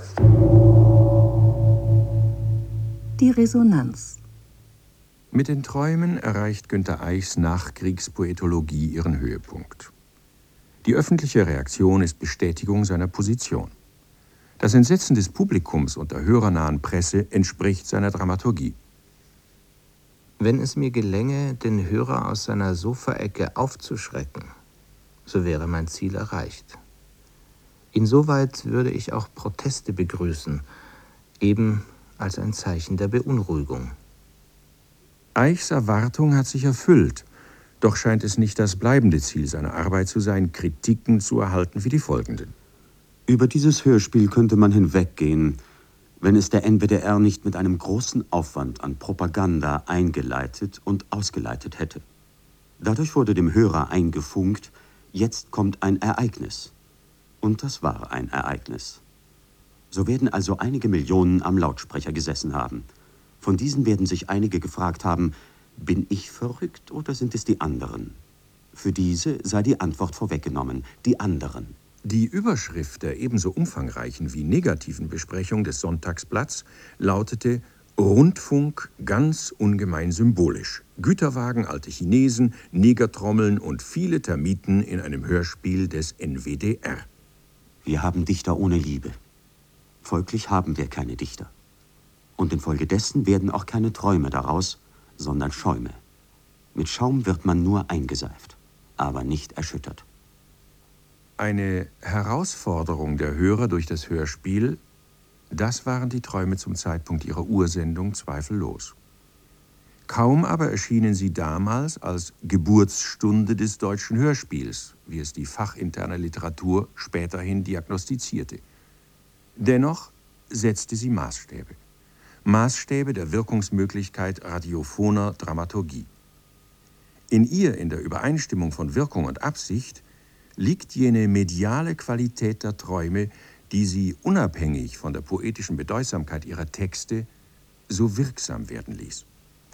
Die Resonanz. Mit den Träumen erreicht Günter Eichs Nachkriegspoetologie ihren Höhepunkt. Die öffentliche Reaktion ist Bestätigung seiner Position. Das Entsetzen des Publikums und der hörernahen Presse entspricht seiner Dramaturgie. Wenn es mir gelänge, den Hörer aus seiner Sofaecke aufzuschrecken, so wäre mein Ziel erreicht. Insoweit würde ich auch Proteste begrüßen, eben als ein Zeichen der Beunruhigung. Eichs Erwartung hat sich erfüllt, doch scheint es nicht das bleibende Ziel seiner Arbeit zu sein, Kritiken zu erhalten wie die folgenden. Über dieses Hörspiel könnte man hinweggehen, wenn es der NWDR nicht mit einem großen Aufwand an Propaganda eingeleitet und ausgeleitet hätte. Dadurch wurde dem Hörer eingefunkt, jetzt kommt ein Ereignis. Und das war ein Ereignis. So werden also einige Millionen am Lautsprecher gesessen haben. Von diesen werden sich einige gefragt haben, bin ich verrückt oder sind es die anderen? Für diese sei die Antwort vorweggenommen, die anderen. Die Überschrift der ebenso umfangreichen wie negativen Besprechung des Sonntagsblatts lautete Rundfunk ganz ungemein symbolisch. Güterwagen, alte Chinesen, Negertrommeln und viele Termiten in einem Hörspiel des NWDR. Wir haben Dichter ohne Liebe. Folglich haben wir keine Dichter. Und infolgedessen werden auch keine Träume daraus, sondern Schäume. Mit Schaum wird man nur eingeseift, aber nicht erschüttert. Eine Herausforderung der Hörer durch das Hörspiel, das waren die Träume zum Zeitpunkt ihrer Ursendung zweifellos. Kaum aber erschienen sie damals als Geburtsstunde des deutschen Hörspiels, wie es die fachinterne Literatur späterhin diagnostizierte. Dennoch setzte sie Maßstäbe. Maßstäbe der Wirkungsmöglichkeit radiophoner Dramaturgie. In ihr, in der Übereinstimmung von Wirkung und Absicht, liegt jene mediale Qualität der Träume, die sie unabhängig von der poetischen Bedeutsamkeit ihrer Texte so wirksam werden ließ.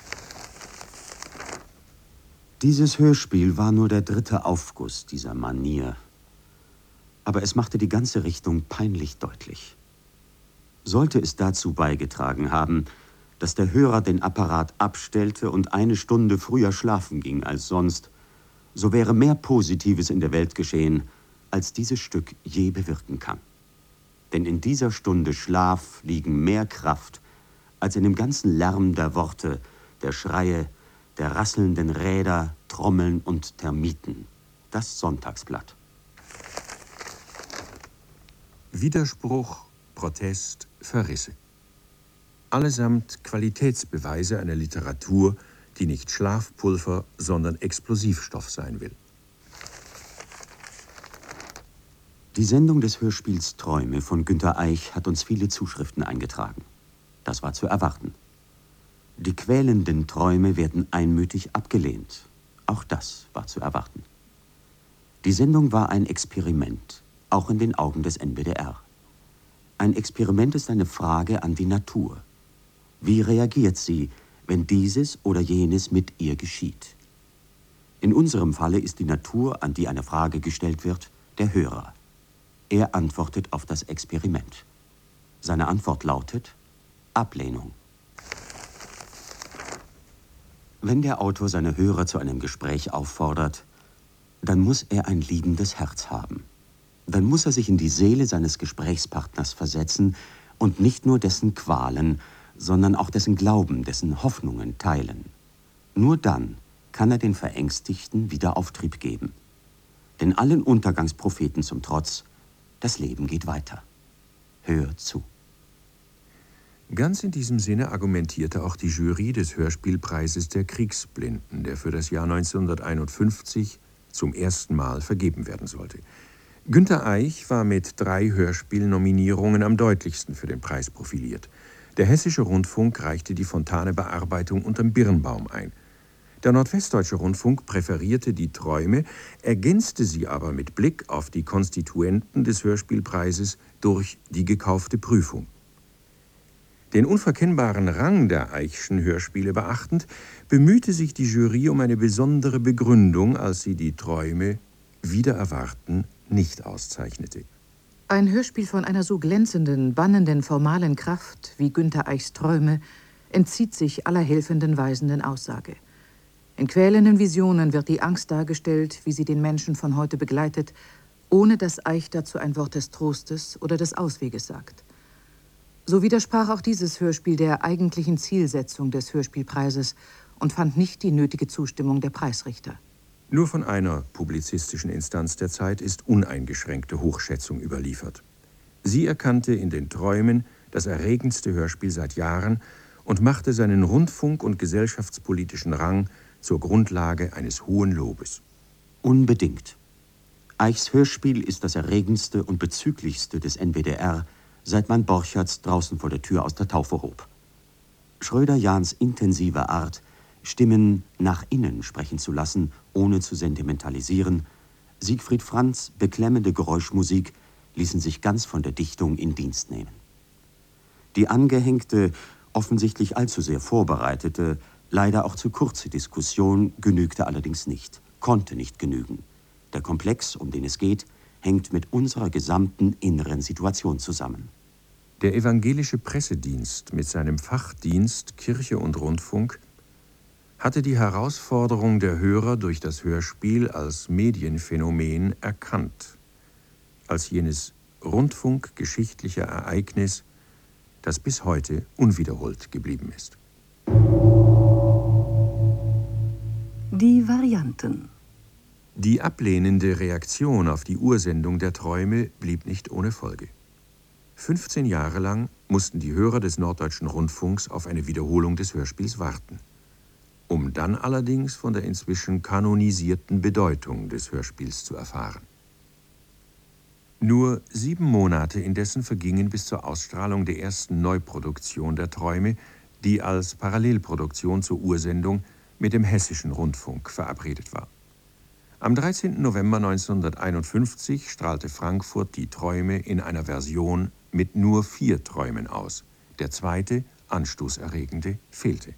Dieses Hörspiel war nur der 3. Aufguss dieser Manier. Aber es machte die ganze Richtung peinlich deutlich. Sollte es dazu beigetragen haben, dass der Hörer den Apparat abstellte und 1 Stunde früher schlafen ging als sonst, so wäre mehr Positives in der Welt geschehen, als dieses Stück je bewirken kann. Denn in dieser Stunde Schlaf liegen mehr Kraft, als in dem ganzen Lärm der Worte, der Schreie, der rasselnden Räder, Trommeln und Termiten. Das Sonntagsblatt. Widerspruch, Protest, Verrisse. Allesamt Qualitätsbeweise einer Literatur, die nicht Schlafpulver, sondern Explosivstoff sein will. Die Sendung des Hörspiels Träume von Günter Eich hat uns viele Zuschriften eingetragen. Das war zu erwarten. Die quälenden Träume werden einmütig abgelehnt. Auch das war zu erwarten. Die Sendung war ein Experiment, auch in den Augen des NWDR. Ein Experiment ist eine Frage an die Natur. Wie reagiert sie, wenn dieses oder jenes mit ihr geschieht? In unserem Falle ist die Natur, an die eine Frage gestellt wird, der Hörer. Er antwortet auf das Experiment. Seine Antwort lautet Ablehnung. Wenn der Autor seine Hörer zu einem Gespräch auffordert, dann muss er ein liebendes Herz haben. Dann muss er sich in die Seele seines Gesprächspartners versetzen und nicht nur dessen Qualen, sondern auch dessen Glauben, dessen Hoffnungen teilen. Nur dann kann er den Verängstigten wieder Auftrieb geben. Denn allen Untergangspropheten zum Trotz, das Leben geht weiter. Hör zu. Ganz in diesem Sinne argumentierte auch die Jury des Hörspielpreises der Kriegsblinden, der für das Jahr 1951 zum ersten Mal vergeben werden sollte. Günter Eich war mit 3 Hörspielnominierungen am deutlichsten für den Preis profiliert. Der Hessische Rundfunk reichte die Fontane-Bearbeitung unterm Birnbaum ein. Der Nordwestdeutsche Rundfunk präferierte die Träume, ergänzte sie aber mit Blick auf die Konstituenten des Hörspielpreises durch die gekaufte Prüfung. Den unverkennbaren Rang der Eichschen Hörspiele beachtend, bemühte sich die Jury um eine besondere Begründung, als sie die Träume wider Erwarten nicht auszeichnete. Ein Hörspiel von einer so glänzenden, bannenden, formalen Kraft wie Günter Eichs Träume entzieht sich aller helfenden, weisenden Aussage. In quälenden Visionen wird die Angst dargestellt, wie sie den Menschen von heute begleitet, ohne dass Eich dazu ein Wort des Trostes oder des Ausweges sagt. So widersprach auch dieses Hörspiel der eigentlichen Zielsetzung des Hörspielpreises und fand nicht die nötige Zustimmung der Preisrichter. Nur von einer publizistischen Instanz der Zeit ist uneingeschränkte Hochschätzung überliefert. Sie erkannte in den Träumen das erregendste Hörspiel seit Jahren und machte seinen rundfunk- und gesellschaftspolitischen Rang zur Grundlage eines hohen Lobes. Unbedingt. Eichs Hörspiel ist das erregendste und bezüglichste des NWDR, seit man Borchertz draußen vor der Tür aus der Taufe hob. Schröder-Jahns intensive Art, Stimmen nach innen sprechen zu lassen, ohne zu sentimentalisieren, Siegfried Franz' beklemmende Geräuschmusik ließen sich ganz von der Dichtung in Dienst nehmen. Die angehängte, offensichtlich allzu sehr vorbereitete, leider auch zu kurze Diskussion genügte allerdings nicht, konnte nicht genügen. Der Komplex, um den es geht, hängt mit unserer gesamten inneren Situation zusammen. Der evangelische Pressedienst mit seinem Fachdienst Kirche und Rundfunk hatte die Herausforderung der Hörer durch das Hörspiel als Medienphänomen erkannt, als jenes rundfunkgeschichtliche Ereignis, das bis heute unwiederholt geblieben ist. Die Varianten. Die ablehnende Reaktion auf die Ursendung der Träume blieb nicht ohne Folge. 15 Jahre lang mussten die Hörer des Norddeutschen Rundfunks auf eine Wiederholung des Hörspiels warten, um dann allerdings von der inzwischen kanonisierten Bedeutung des Hörspiels zu erfahren. Nur 7 Monate indessen vergingen bis zur Ausstrahlung der ersten Neuproduktion der Träume, die als Parallelproduktion zur Ursendung mit dem Hessischen Rundfunk verabredet war. Am 13. November 1951 strahlte Frankfurt die Träume in einer Version mit nur 4 Träumen aus. Der zweite, anstoßerregende, fehlte.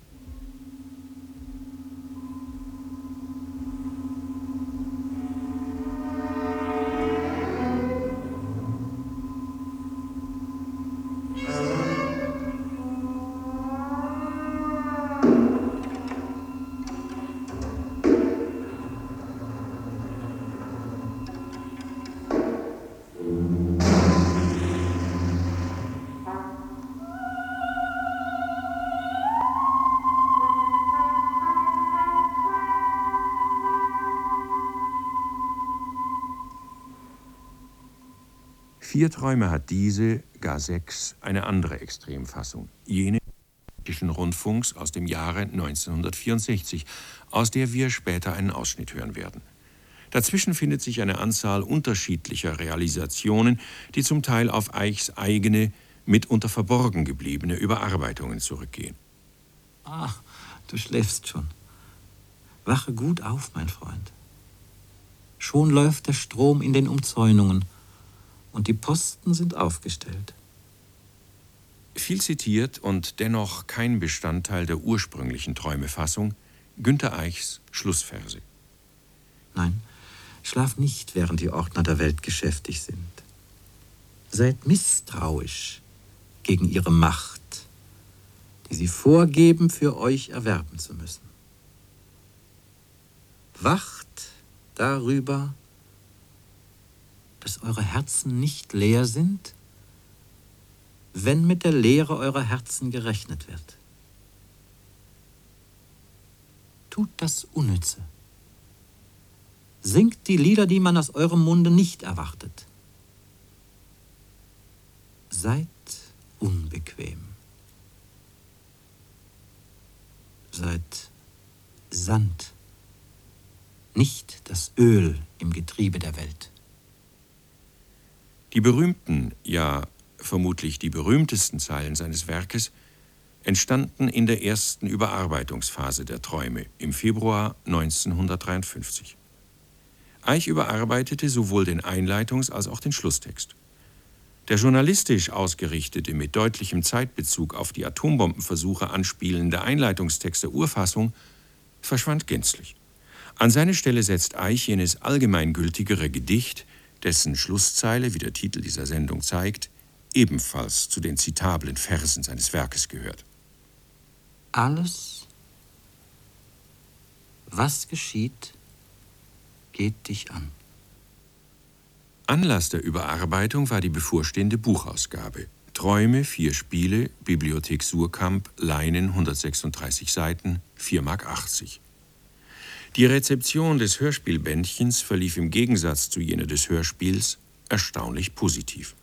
Vier Träume hat diese, gar 6, eine andere Extremfassung, jene des Hessischen Rundfunks aus dem Jahre 1964, aus der wir später einen Ausschnitt hören werden. Dazwischen findet sich eine Anzahl unterschiedlicher Realisationen, die zum Teil auf Eichs eigene, mitunter verborgen gebliebene Überarbeitungen zurückgehen. Ah, du schläfst schon. Wache gut auf, mein Freund. Schon läuft der Strom in den Umzäunungen und die Posten sind aufgestellt. Viel zitiert und dennoch kein Bestandteil der ursprünglichen Träumefassung, Günter Eichs Schlussverse. Nein, schlaf nicht, während die Ordner der Welt geschäftig sind. Seid misstrauisch gegen ihre Macht, die sie vorgeben, für euch erwerben zu müssen. Wacht darüber, dass eure Herzen nicht leer sind, wenn mit der Leere eurer Herzen gerechnet wird. Tut das Unnütze. Singt die Lieder, die man aus eurem Munde nicht erwartet. Seid unbequem. Seid Sand, nicht das Öl im Getriebe der Welt. Die berühmten, ja vermutlich die berühmtesten Zeilen seines Werkes entstanden in der ersten Überarbeitungsphase der Träume im Februar 1953. Eich überarbeitete sowohl den Einleitungs- als auch den Schlusstext. Der journalistisch ausgerichtete, mit deutlichem Zeitbezug auf die Atombombenversuche anspielende Einleitungstext der Urfassung verschwand gänzlich. An seine Stelle setzt Eich jenes allgemeingültigere Gedicht, dessen Schlusszeile, wie der Titel dieser Sendung zeigt, ebenfalls zu den zitablen Versen seines Werkes gehört. Alles, was geschieht, geht dich an. Anlass der Überarbeitung war die bevorstehende Buchausgabe. Träume, 4 Spiele, Bibliothek Surkamp, Leinen, 136 Seiten, 4,80 Mark. Die Rezeption des Hörspielbändchens verlief im Gegensatz zu jener des Hörspiels erstaunlich positiv.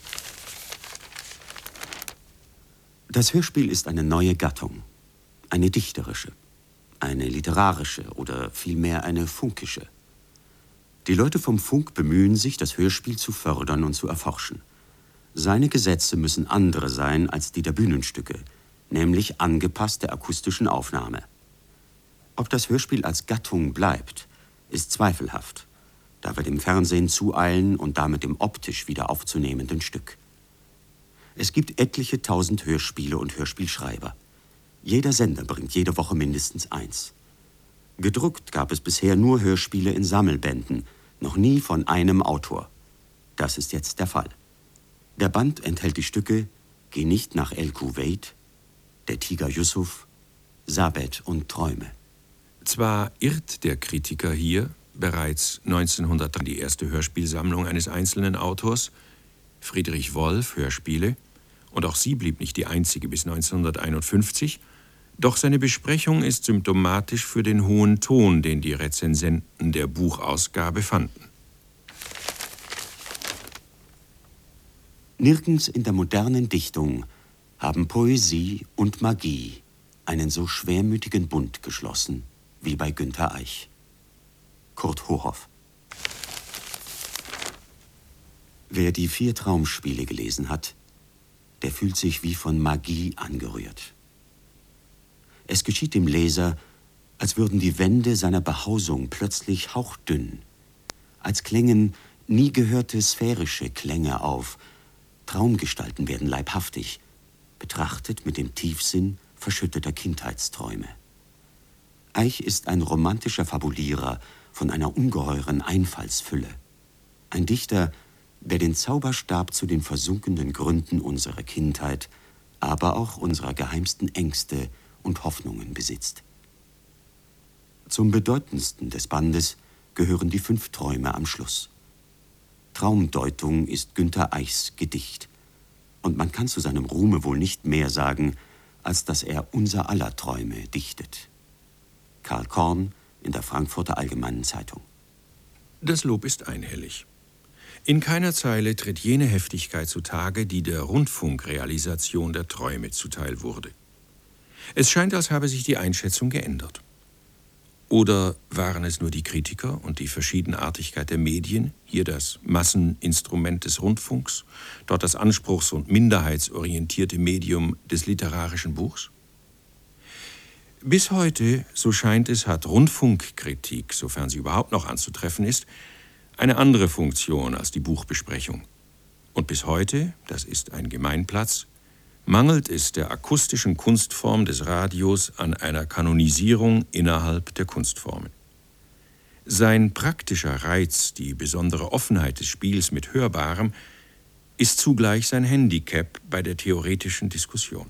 Das Hörspiel ist eine neue Gattung, eine dichterische, eine literarische oder vielmehr eine funkische. Die Leute vom Funk bemühen sich, das Hörspiel zu fördern und zu erforschen. Seine Gesetze müssen andere sein als die der Bühnenstücke, nämlich angepasst der akustischen Aufnahme. Ob das Hörspiel als Gattung bleibt, ist zweifelhaft, da wir dem Fernsehen zueilen und damit dem optisch wieder aufzunehmenden Stück. Es gibt etliche tausend Hörspiele und Hörspielschreiber. Jeder Sender bringt jede Woche mindestens 1. Gedruckt gab es bisher nur Hörspiele in Sammelbänden, noch nie von einem Autor. Das ist jetzt der Fall. Der Band enthält die Stücke Geh nicht nach El-Kuwait, Der Tiger Yusuf, Sabet und Träume. Zwar irrt der Kritiker hier, bereits 1900 die erste Hörspielsammlung eines einzelnen Autors, Friedrich Wolf, Hörspiele, und auch sie blieb nicht die einzige bis 1951, doch seine Besprechung ist symptomatisch für den hohen Ton, den die Rezensenten der Buchausgabe fanden. Nirgends in der modernen Dichtung haben Poesie und Magie einen so schwermütigen Bund geschlossen wie bei Günter Eich. Kurt Hohoff. Wer die 4 Traumspiele gelesen hat, der fühlt sich wie von Magie angerührt. Es geschieht dem Leser, als würden die Wände seiner Behausung plötzlich hauchdünn, als klängen nie gehörte sphärische Klänge auf, Traumgestalten werden leibhaftig, betrachtet mit dem Tiefsinn verschütteter Kindheitsträume. Eich ist ein romantischer Fabulierer von einer ungeheuren Einfallsfülle. Ein Dichter, der den Zauberstab zu den versunkenen Gründen unserer Kindheit, aber auch unserer geheimsten Ängste und Hoffnungen besitzt. Zum bedeutendsten des Bandes gehören die 5 Träume am Schluss. Traumdeutung ist Günter Eichs Gedicht. Und man kann zu seinem Ruhme wohl nicht mehr sagen, als dass er unser aller Träume dichtet. Karl Korn in der Frankfurter Allgemeinen Zeitung. Das Lob ist einhellig. In keiner Zeile tritt jene Heftigkeit zutage, die der Rundfunkrealisation der Träume zuteil wurde. Es scheint, als habe sich die Einschätzung geändert. Oder waren es nur die Kritiker und die Verschiedenartigkeit der Medien, hier das Masseninstrument des Rundfunks, dort das anspruchs- und minderheitsorientierte Medium des literarischen Buchs? Bis heute, so scheint es, hat Rundfunkkritik, sofern sie überhaupt noch anzutreffen ist, eine andere Funktion als die Buchbesprechung. Und bis heute, das ist ein Gemeinplatz, mangelt es der akustischen Kunstform des Radios an einer Kanonisierung innerhalb der Kunstformen. Sein praktischer Reiz, die besondere Offenheit des Spiels mit Hörbarem, ist zugleich sein Handicap bei der theoretischen Diskussion.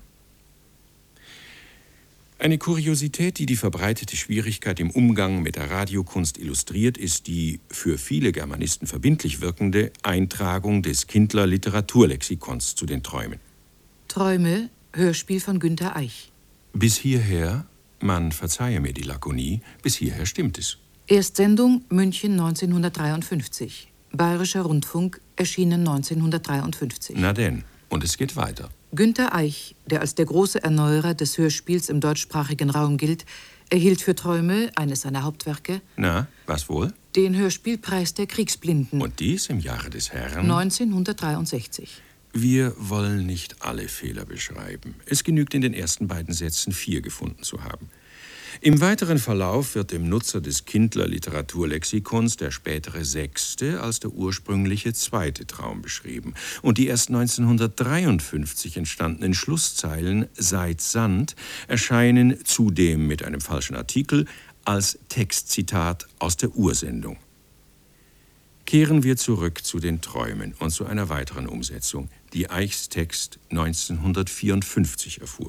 Eine Kuriosität, die die verbreitete Schwierigkeit im Umgang mit der Radiokunst illustriert, ist die für viele Germanisten verbindlich wirkende Eintragung des Kindler Literaturlexikons zu den Träumen. Träume, Hörspiel von Günter Eich. Bis hierher, man verzeihe mir die Lakonie, bis hierher stimmt es. Erstsendung München 1953. Bayerischer Rundfunk, erschienen 1953. Na denn, und es geht weiter. Günter Eich, der als der große Erneuerer des Hörspiels im deutschsprachigen Raum gilt, erhielt für Träume, eines seiner Hauptwerke, Na, was wohl? Den Hörspielpreis der Kriegsblinden. Und dies im Jahre des Herrn 1963. Wir wollen nicht alle Fehler beschreiben. Es genügt in den ersten beiden Sätzen 4 gefunden zu haben. Im weiteren Verlauf wird dem Nutzer des Kindler Literaturlexikons der spätere 6. als der ursprüngliche 2. Traum beschrieben. Und die erst 1953 entstandenen Schlusszeilen Seid Sand erscheinen zudem mit einem falschen Artikel als Textzitat aus der Ursendung. Kehren wir zurück zu den Träumen und zu einer weiteren Umsetzung, die Eichs Text 1954 erfuhr.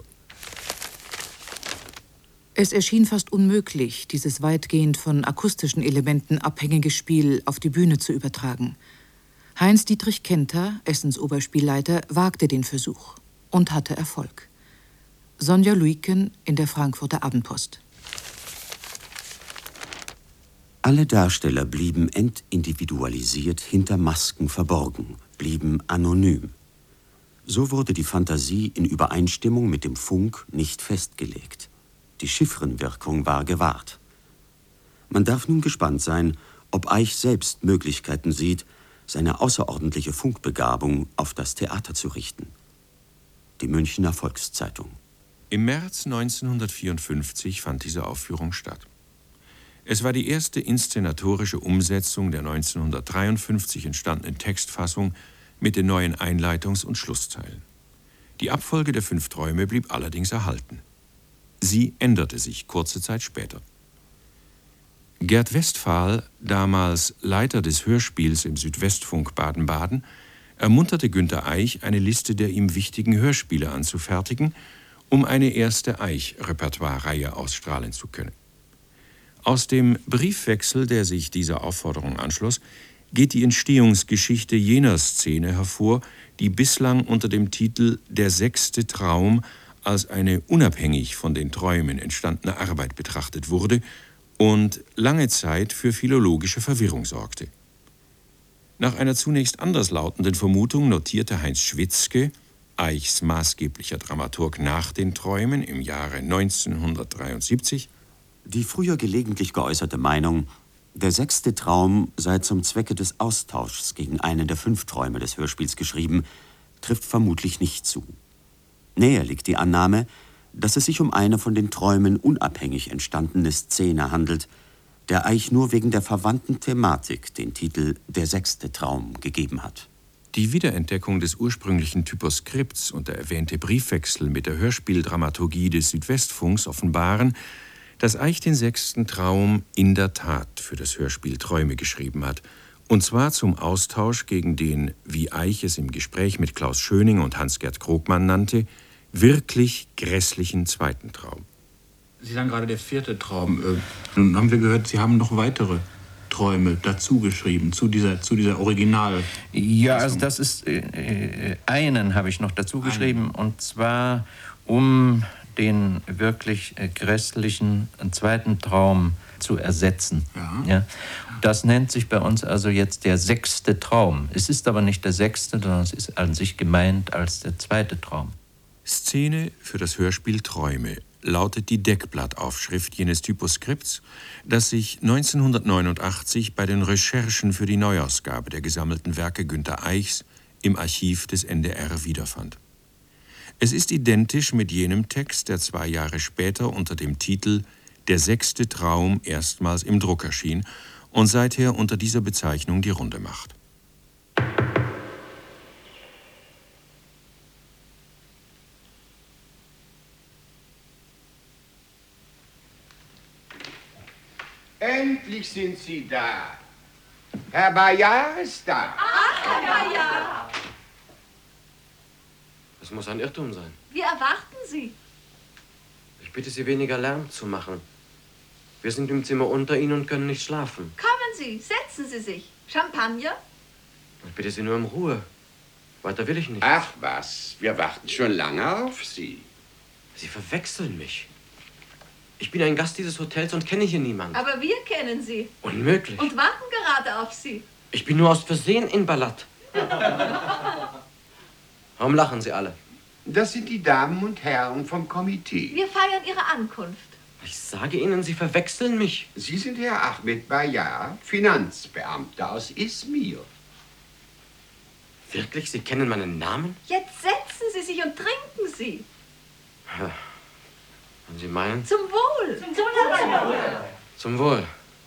Es erschien fast unmöglich, dieses weitgehend von akustischen Elementen abhängige Spiel auf die Bühne zu übertragen. Heinz-Dietrich Kenter, Essens Oberspielleiter, wagte den Versuch und hatte Erfolg. Sonja Luiken in der Frankfurter Abendpost. Alle Darsteller blieben entindividualisiert hinter Masken verborgen, blieben anonym. So wurde die Fantasie in Übereinstimmung mit dem Funk nicht festgelegt. Die Chiffrenwirkung war gewahrt. Man darf nun gespannt sein, ob Eich selbst Möglichkeiten sieht, seine außerordentliche Funkbegabung auf das Theater zu richten. Die Münchner Volkszeitung. Im März 1954 fand diese Aufführung statt. Es war die erste inszenatorische Umsetzung der 1953 entstandenen Textfassung mit den neuen Einleitungs- und Schlusszeilen. Die Abfolge der 5 Träume blieb allerdings erhalten. Sie änderte sich kurze Zeit später. Gerd Westphal, damals Leiter des Hörspiels im Südwestfunk Baden-Baden, ermunterte Günter Eich, eine Liste der ihm wichtigen Hörspiele anzufertigen, um eine erste Eich-Repertoire-Reihe ausstrahlen zu können. Aus dem Briefwechsel, der sich dieser Aufforderung anschloss, geht die Entstehungsgeschichte jener Szene hervor, die bislang unter dem Titel »Der sechste Traum« als eine unabhängig von den Träumen entstandene Arbeit betrachtet wurde und lange Zeit für philologische Verwirrung sorgte. Nach einer zunächst anderslautenden Vermutung notierte Heinz Schwitzke, Eichs maßgeblicher Dramaturg nach den Träumen im Jahre 1973, die früher gelegentlich geäußerte Meinung, der sechste Traum sei zum Zwecke des Austauschs gegen einen der 5 Träume des Hörspiels geschrieben, trifft vermutlich nicht zu. Näher liegt die Annahme, dass es sich um eine von den Träumen unabhängig entstandene Szene handelt, der Eich nur wegen der verwandten Thematik den Titel »Der sechste Traum« gegeben hat. Die Wiederentdeckung des ursprünglichen Typoskripts und der erwähnte Briefwechsel mit der Hörspieldramaturgie des Südwestfunks offenbaren, dass Eich den sechsten Traum in der Tat für das Hörspiel Träume geschrieben hat, und zwar zum Austausch gegen den, wie Eich es im Gespräch mit Klaus Schöning und Hans-Gerd Krogmann nannte, wirklich grässlichen zweiten Traum. Sie sagen gerade der 4. Traum. Nun haben wir gehört, Sie haben noch weitere Träume dazu geschrieben, zu dieser Original. Ja, also das ist, einen habe ich noch dazu geschrieben, und zwar um den wirklich grässlichen zweiten Traum zu ersetzen. Ja. Das nennt sich bei uns also jetzt der sechste Traum. Es ist aber nicht der sechste, sondern es ist an sich gemeint als der zweite Traum. Szene für das Hörspiel Träume lautet die Deckblattaufschrift jenes Typoskripts, das sich 1989 bei den Recherchen für die Neuausgabe der gesammelten Werke Günter Eichs im Archiv des NDR wiederfand. Es ist identisch mit jenem Text, der 2 Jahre später unter dem Titel »Der sechste Traum« erstmals im Druck erschien und seither unter dieser Bezeichnung die Runde macht. Endlich sind Sie da. Herr Bayard ist da. Ach, Herr Bayard. Das muss ein Irrtum sein. Wir erwarten Sie. Ich bitte Sie, weniger Lärm zu machen. Wir sind im Zimmer unter Ihnen und können nicht schlafen. Kommen Sie, setzen Sie sich. Champagner? Ich bitte Sie nur um Ruhe. Weiter will ich nicht. Ach was, wir warten schon lange auf Sie. Sie verwechseln mich. Ich bin ein Gast dieses Hotels und kenne hier niemanden. Aber wir kennen Sie. Unmöglich. Und warten gerade auf Sie. Ich bin nur aus Versehen in Ballett. Warum lachen Sie alle? Das sind die Damen und Herren vom Komitee. Wir feiern Ihre Ankunft. Ich sage Ihnen, Sie verwechseln mich. Sie sind Herr Ahmed Bayard, Finanzbeamter aus Izmir. Wirklich? Sie kennen meinen Namen? Jetzt setzen Sie sich und trinken Sie. Ja. Wenn Sie meinen? Zum Wohl. Zum Wohl.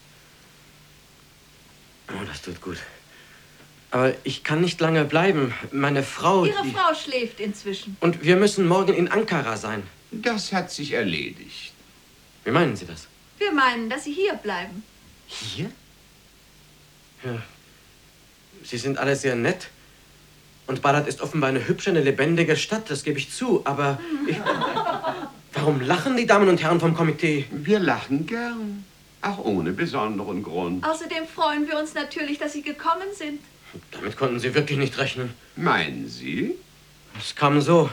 Oh, das tut gut. Aber ich kann nicht lange bleiben. Meine Frau... Ihre Frau schläft inzwischen. Und wir müssen morgen in Ankara sein. Das hat sich erledigt. Wie meinen Sie das? Wir meinen, dass Sie hier bleiben. Hier? Ja. Sie sind alle sehr nett. Und Balad ist offenbar eine hübsche, eine lebendige Stadt, das gebe ich zu. Aber warum lachen die Damen und Herren vom Komitee? Wir lachen gern. Auch ohne besonderen Grund. Außerdem freuen wir uns natürlich, dass Sie gekommen sind. Damit konnten Sie wirklich nicht rechnen. Meinen Sie? Es kam so.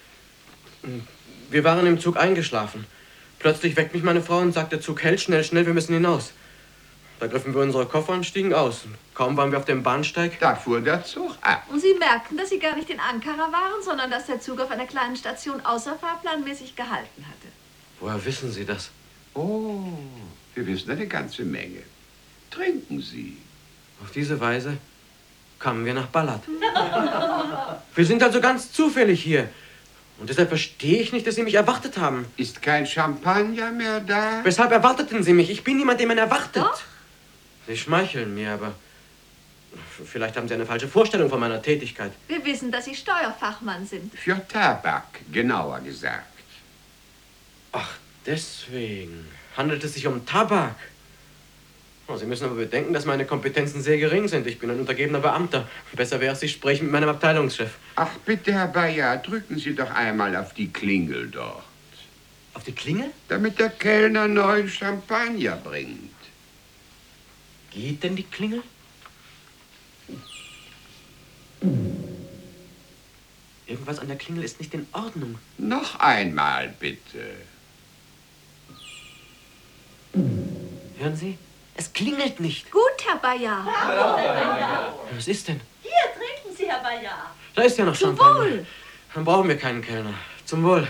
Wir waren im Zug eingeschlafen. Plötzlich weckt mich meine Frau und sagt, der Zug hält, schnell, schnell, wir müssen hinaus. Da griffen wir unsere Koffer und stiegen aus. Kaum waren wir auf dem Bahnsteig. Da fuhr der Zug ab. Und Sie merkten, dass Sie gar nicht in Ankara waren, sondern dass der Zug auf einer kleinen Station außerfahrplanmäßig gehalten hatte. Woher wissen Sie das? Oh, wir wissen eine ganze Menge. Trinken Sie. Auf diese Weise kamen wir nach Balad. Wir sind also ganz zufällig hier. Und deshalb verstehe ich nicht, dass Sie mich erwartet haben. Ist kein Champagner mehr da? Weshalb erwarteten Sie mich? Ich bin niemand, den man erwartet. Doch. Sie schmeicheln mir, aber vielleicht haben Sie eine falsche Vorstellung von meiner Tätigkeit. Wir wissen, dass Sie Steuerfachmann sind. Für Tabak, genauer gesagt. Ach, deswegen handelt es sich um Tabak. Oh, Sie müssen aber bedenken, dass meine Kompetenzen sehr gering sind. Ich bin ein untergebener Beamter. Besser wäre es, Sie sprechen mit meinem Abteilungschef. Ach, bitte, Herr Bayard, drücken Sie doch einmal auf die Klingel dort. Auf die Klingel? Damit der Kellner neuen Champagner bringt. Geht denn die Klingel? Irgendwas an der Klingel ist nicht in Ordnung. Noch einmal, bitte. Hören Sie? Es klingelt nicht. Gut, Herr Bayard. Was ist denn? Hier, trinken Sie, Herr Bayard. Da ist ja noch Zum Champagner. Wohl. Dann brauchen wir keinen Kellner. Zum Wohl.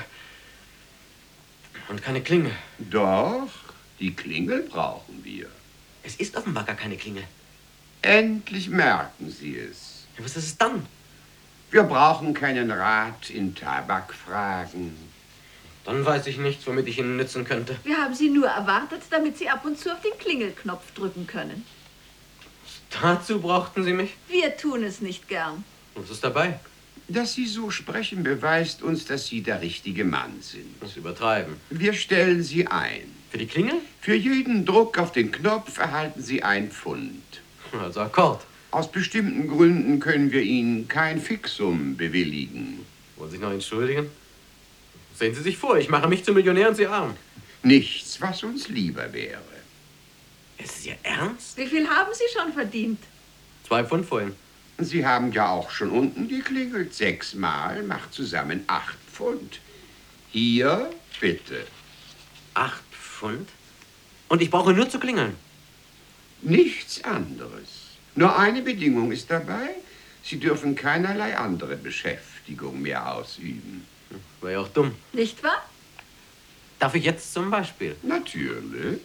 Und keine Klingel. Doch, die Klingel brauchen wir. Es ist offenbar gar keine Klingel. Endlich merken Sie es. Ja, was ist es dann? Wir brauchen keinen Rat in Tabakfragen. Dann weiß ich nicht, womit ich Ihnen nützen könnte. Wir haben Sie nur erwartet, damit Sie ab und zu auf den Klingelknopf drücken können. Dazu brauchten Sie mich? Wir tun es nicht gern. Was ist dabei? Dass Sie so sprechen, beweist uns, dass Sie der richtige Mann sind. Das übertreiben. Wir stellen Sie ein. Für die Klingel? Für jeden Druck auf den Knopf erhalten Sie 1 Pfund. Also Akkord. Aus bestimmten Gründen können wir Ihnen kein Fixum bewilligen. Wollen Sie sich noch entschuldigen? Sehen Sie sich vor, ich mache mich zum Millionär und Sie arm. Nichts, was uns lieber wäre. Ist es Ihr Ernst? Wie viel haben Sie schon verdient? 2 Pfund vorhin. Sie haben ja auch schon unten geklingelt. 6 Mal macht zusammen 8 Pfund. Hier, bitte. 8 Pfund? Und ich brauche nur zu klingeln? Nichts anderes. Nur eine Bedingung ist dabei. Sie dürfen keinerlei andere Beschäftigung mehr ausüben. Wäre ja auch dumm. Nicht wahr? Darf ich jetzt zum Beispiel? Natürlich.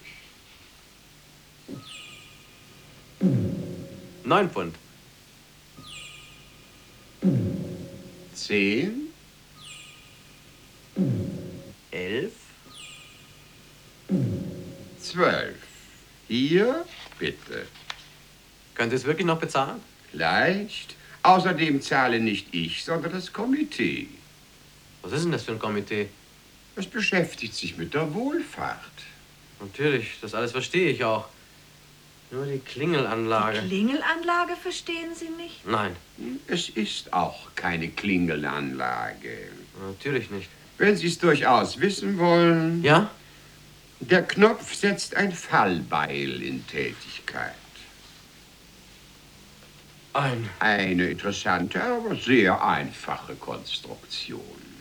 9 Pfund. 10. 11. 12. Hier, bitte. Können Sie es wirklich noch bezahlen? Leicht. Außerdem zahle nicht ich, sondern das Komitee. Was ist denn das für ein Komitee? Es beschäftigt sich mit der Wohlfahrt. Natürlich, das alles verstehe ich auch. Nur die Klingelanlage. Die Klingelanlage verstehen Sie nicht? Nein. Es ist auch keine Klingelanlage. Natürlich nicht. Wenn Sie es durchaus wissen wollen. Ja? Der Knopf setzt ein Fallbeil in Tätigkeit. Eine interessante, aber sehr einfache Konstruktion.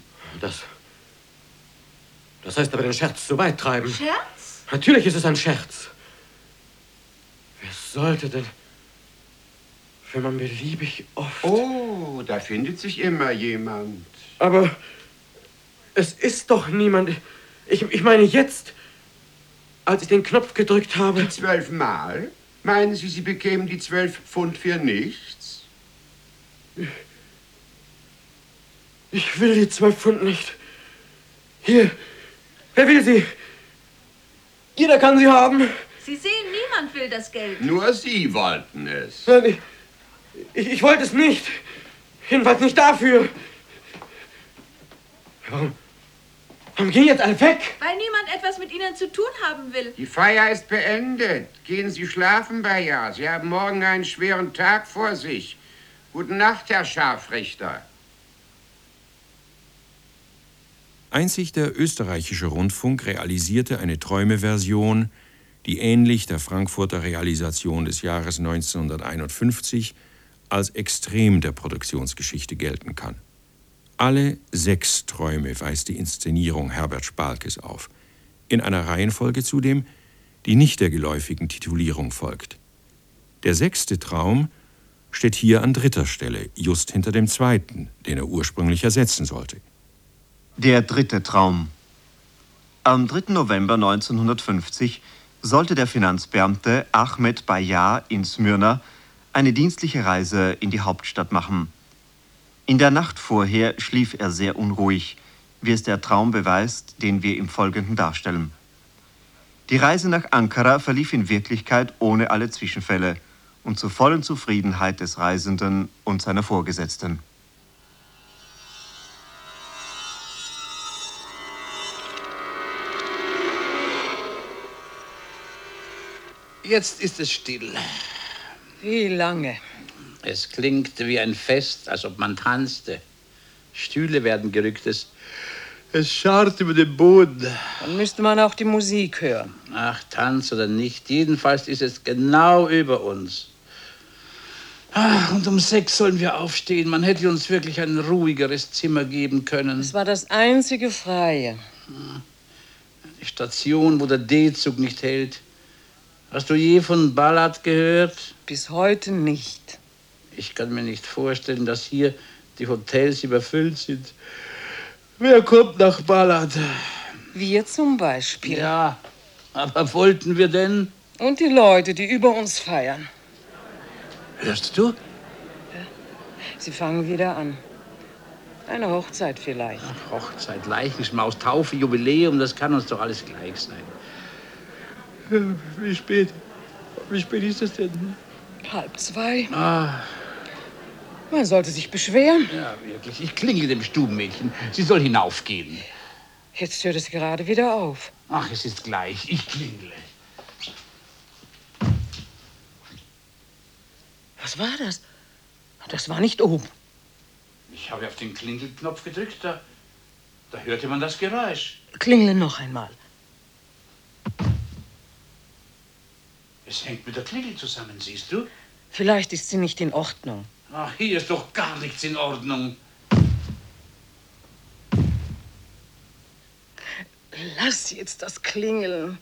Das heißt aber den Scherz zu weit treiben. Scherz? Natürlich ist es ein Scherz. Wer sollte denn, wenn man beliebig oft... Oh, da findet sich immer jemand. Aber es ist doch niemand. Ich meine jetzt, als ich den Knopf gedrückt habe... Die 12 Mal? Meinen Sie, Sie bekämen die 12 Pfund für nichts? Ich will die 12 Pfund nicht. Hier, wer will sie? Jeder kann sie haben. Sie sehen, niemand will das Geld. Nur Sie wollten es. Nein, ich wollte es nicht. Jedenfalls nicht dafür. Warum gehen jetzt alle weg? Weil niemand etwas mit Ihnen zu tun haben will. Die Feier ist beendet. Gehen Sie schlafen, Bayard. Sie haben morgen einen schweren Tag vor sich. Gute Nacht, Herr Scharfrichter. Einzig der österreichische Rundfunk realisierte eine Träumeversion, die ähnlich der Frankfurter Realisation des Jahres 1951 als Extrem der Produktionsgeschichte gelten kann. Alle 6 Träume weist die Inszenierung Herbert Spalkes auf, in einer Reihenfolge zudem, die nicht der geläufigen Titulierung folgt. Der 6. Traum steht hier an 3. Stelle, just hinter dem 2., den er ursprünglich ersetzen sollte. Der 3. Traum. Am 3. November 1950 sollte der Finanzbeamte Ahmed Bayard in Smyrna eine dienstliche Reise in die Hauptstadt machen. In der Nacht vorher schlief er sehr unruhig, wie es der Traum beweist, den wir im Folgenden darstellen. Die Reise nach Ankara verlief in Wirklichkeit ohne alle Zwischenfälle und zur vollen Zufriedenheit des Reisenden und seiner Vorgesetzten. Jetzt ist es still. Wie lange? Es klingt wie ein Fest, als ob man tanzte. Stühle werden gerückt, es scharrt über den Boden. Dann müsste man auch die Musik hören. Ach, Tanz oder nicht, jedenfalls ist es genau über uns. Ach, und um 6 sollen wir aufstehen. Man hätte uns wirklich ein ruhigeres Zimmer geben können. Es war das einzige Freie. Die Station, wo der D-Zug nicht hält. Hast du je von Ballad gehört? Bis heute nicht. Ich kann mir nicht vorstellen, dass hier die Hotels überfüllt sind. Wer kommt nach Ballad? Wir zum Beispiel. Ja, aber wollten wir denn? Und die Leute, die über uns feiern. Hörst du? Sie fangen wieder an. Eine Hochzeit vielleicht. Ach, Hochzeit, Leichenschmaus, Taufe, Jubiläum, das kann uns doch alles gleich sein. Wie spät? Wie spät ist es denn? 1:30. Ah. Man sollte sich beschweren. Ja, wirklich. Ich klingel dem Stubenmädchen. Sie soll hinaufgehen. Jetzt hört es gerade wieder auf. Ach, es ist gleich. Ich klingle. Was war das? Das war nicht oben. Ich habe auf den Klingelknopf gedrückt. Da hörte man das Geräusch. Klingle noch einmal. Es hängt mit der Klingel zusammen, siehst du? Vielleicht ist sie nicht in Ordnung. Ach, hier ist doch gar nichts in Ordnung. Lass jetzt das Klingeln.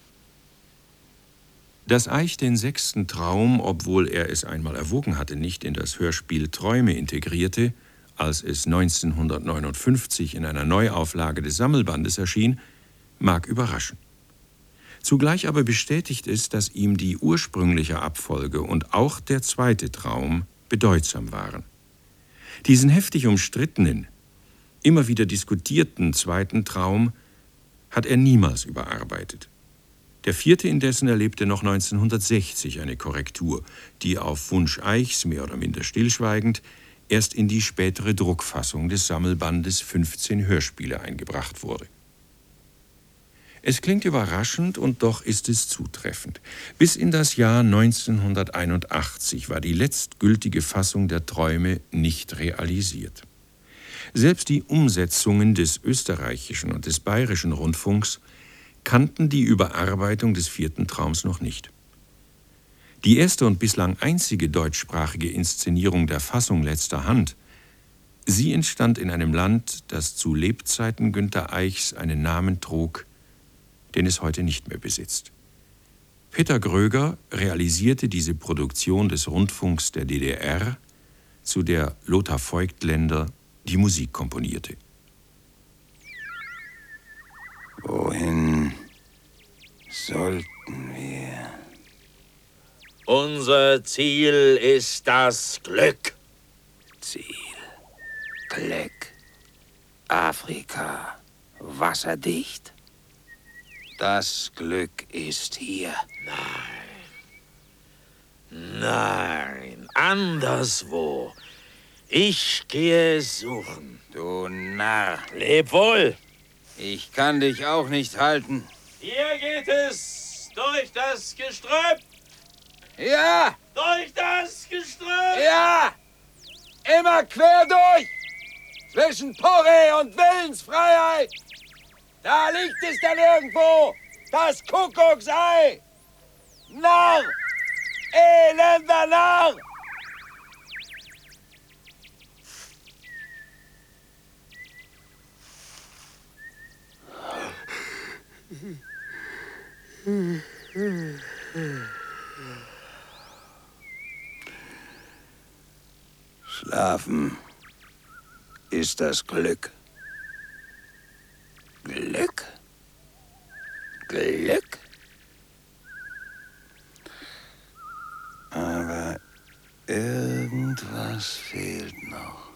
Dass Eich den 6. Traum, obwohl er es einmal erwogen hatte, nicht in das Hörspiel Träume integrierte, als es 1959 in einer Neuauflage des Sammelbandes erschien, mag überraschen. Zugleich aber bestätigt es, dass ihm die ursprüngliche Abfolge und auch der 2. Traum bedeutsam waren. Diesen heftig umstrittenen, immer wieder diskutierten 2. Traum hat er niemals überarbeitet. Der 4. indessen erlebte noch 1960 eine Korrektur, die auf Wunsch Eichs, mehr oder minder stillschweigend, erst in die spätere Druckfassung des Sammelbandes 15 Hörspiele eingebracht wurde. Es klingt überraschend und doch ist es zutreffend. Bis in das Jahr 1981 war die letztgültige Fassung der Träume nicht realisiert. Selbst die Umsetzungen des österreichischen und des bayerischen Rundfunks kannten die Überarbeitung des 4. Traums noch nicht. Die erste und bislang einzige deutschsprachige Inszenierung der Fassung letzter Hand, sie entstand in einem Land, das zu Lebzeiten Günter Eichs einen Namen trug, den es heute nicht mehr besitzt. Peter Gröger realisierte diese Produktion des Rundfunks der DDR, zu der Lothar Voigtländer die Musik komponierte. Wohin sollten wir? Unser Ziel ist das Glück. Ziel, Glück, Afrika, wasserdicht. Das Glück ist hier. Nein, anderswo. Ich gehe es suchen. Du Narr. Leb wohl. Ich kann dich auch nicht halten. Hier geht es durch das Gestrüpp. Ja! Durch das Gestrüpp. Ja! Immer quer durch! Zwischen Porree und Willensfreiheit! Da liegt es dann irgendwo, das Kuckucksei! Narr! Elender Narr! Schlafen ist das Glück. Glück? Glück? Aber irgendwas fehlt noch.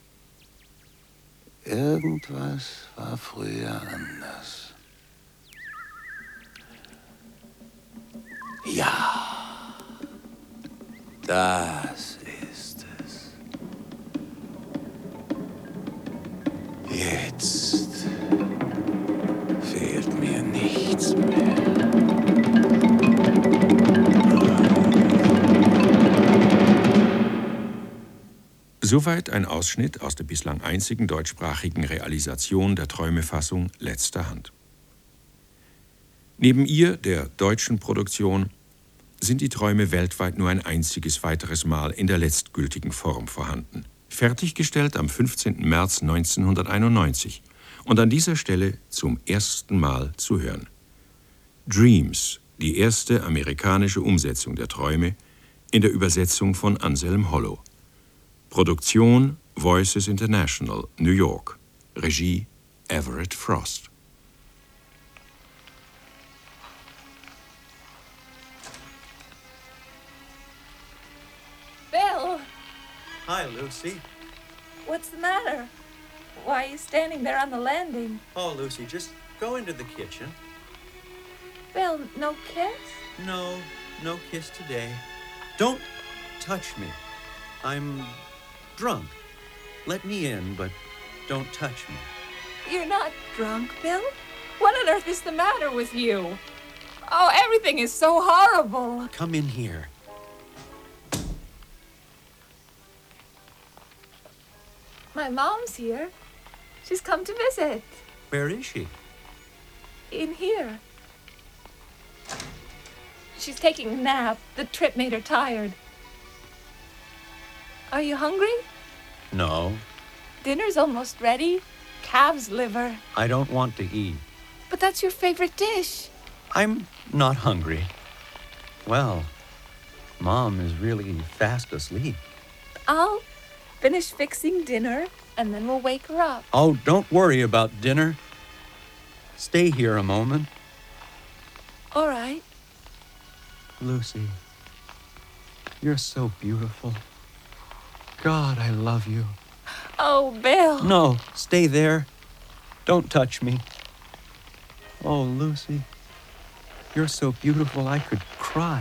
Irgendwas war früher anders. Ja, das ist es. Jetzt fehlt mir nichts mehr. Soweit ein Ausschnitt aus der bislang einzigen deutschsprachigen Realisation der Träumefassung Letzter Hand. Neben ihr, der deutschen Produktion, sind die Träume weltweit nur ein einziges weiteres Mal in der letztgültigen Form vorhanden. Fertiggestellt am 15. März 1991 und an dieser Stelle zum ersten Mal zu hören. Dreams, die erste amerikanische Umsetzung der Träume, in der Übersetzung von Anselm Hollow. Produktion Voices International, New York. Regie Everett Frost. Bill! Hi, Lucy. What's the matter? Why are you standing there on the landing? Oh, Lucy, just go into the kitchen. Bill, no kiss? No, no kiss today. Don't touch me. I'm drunk. Let me in, but don't touch me. You're not drunk, Bill? What on earth is the matter with you? Oh, everything is so horrible. Come in here. My mom's here. She's come to visit. Where is she? In here. She's taking a nap. The trip made her tired. Are you hungry? No, Dinner's almost ready. Calf's liver. I don't want to eat. But that's your favorite dish. I'm not hungry. Well, Mom is really fast asleep. I'll finish fixing dinner, and then we'll wake her up. Oh, don't worry about dinner. Stay here a moment. All right. Lucy, you're so beautiful. God, I love you. Oh, Bill. No, stay there. Don't touch me. Oh, Lucy, you're so beautiful I could cry.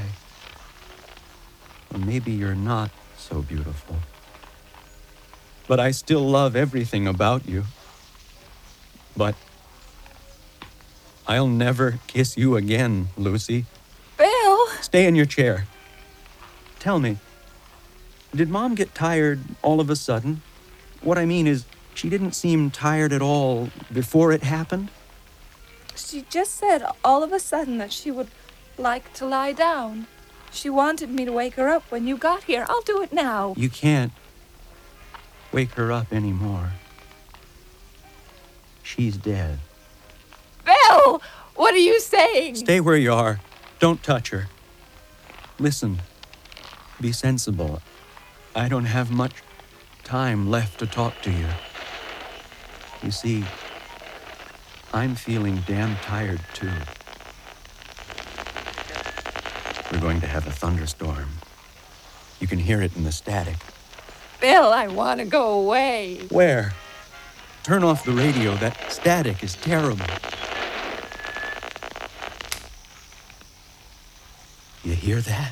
Or maybe you're not so beautiful. But I still love everything about you. But I'll never kiss you again, Lucy. Bill! Stay in your chair. Tell me, did Mom get tired all of a sudden? What I mean is, she didn't seem tired at all before it happened? She just said all of a sudden that she would like to lie down. She wanted me to wake her up when you got here. I'll do it now. You can't wake her up anymore. She's dead. Bill! What are you saying? Stay where you are. Don't touch her. Listen. Be sensible. I don't have much time left to talk to you. You see, I'm feeling damn tired, too. We're going to have a thunderstorm. You can hear it in the static. Bill, I want to go away. Where? Turn off the radio. That static is terrible. You hear that?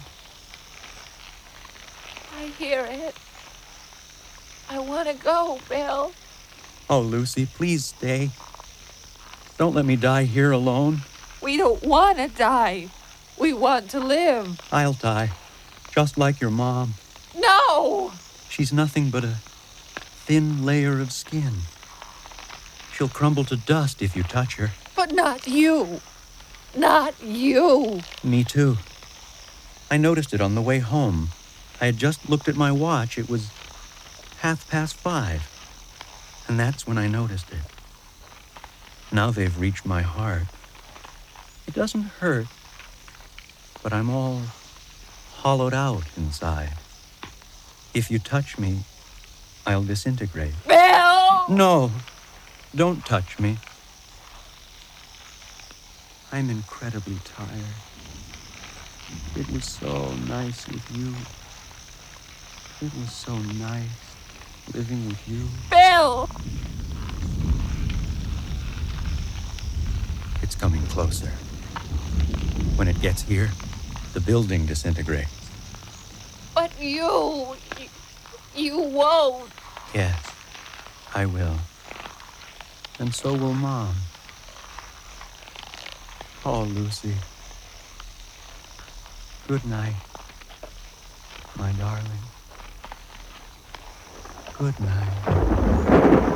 I hear it. I want to go, Bill. Oh, Lucy, please stay. Don't let me die here alone. We don't want to die. We want to live. I'll die, just like your mom. No! She's nothing but a thin layer of skin. She'll crumble to dust if you touch her. But not you. Not you. Me too. I noticed it on the way home. I had just looked at my watch. It was 5:30. And that's when I noticed it. Now they've reached my heart. It doesn't hurt, but I'm all hollowed out inside. If you touch me, I'll disintegrate. Bill! No, don't touch me. I'm incredibly tired. It was so nice with you. It was so nice living with you. Bill! It's coming closer. When it gets here, the building disintegrates. But you won't. Yes, I will. And so will Mom. Oh, Lucy. Good night, my darling. Good night.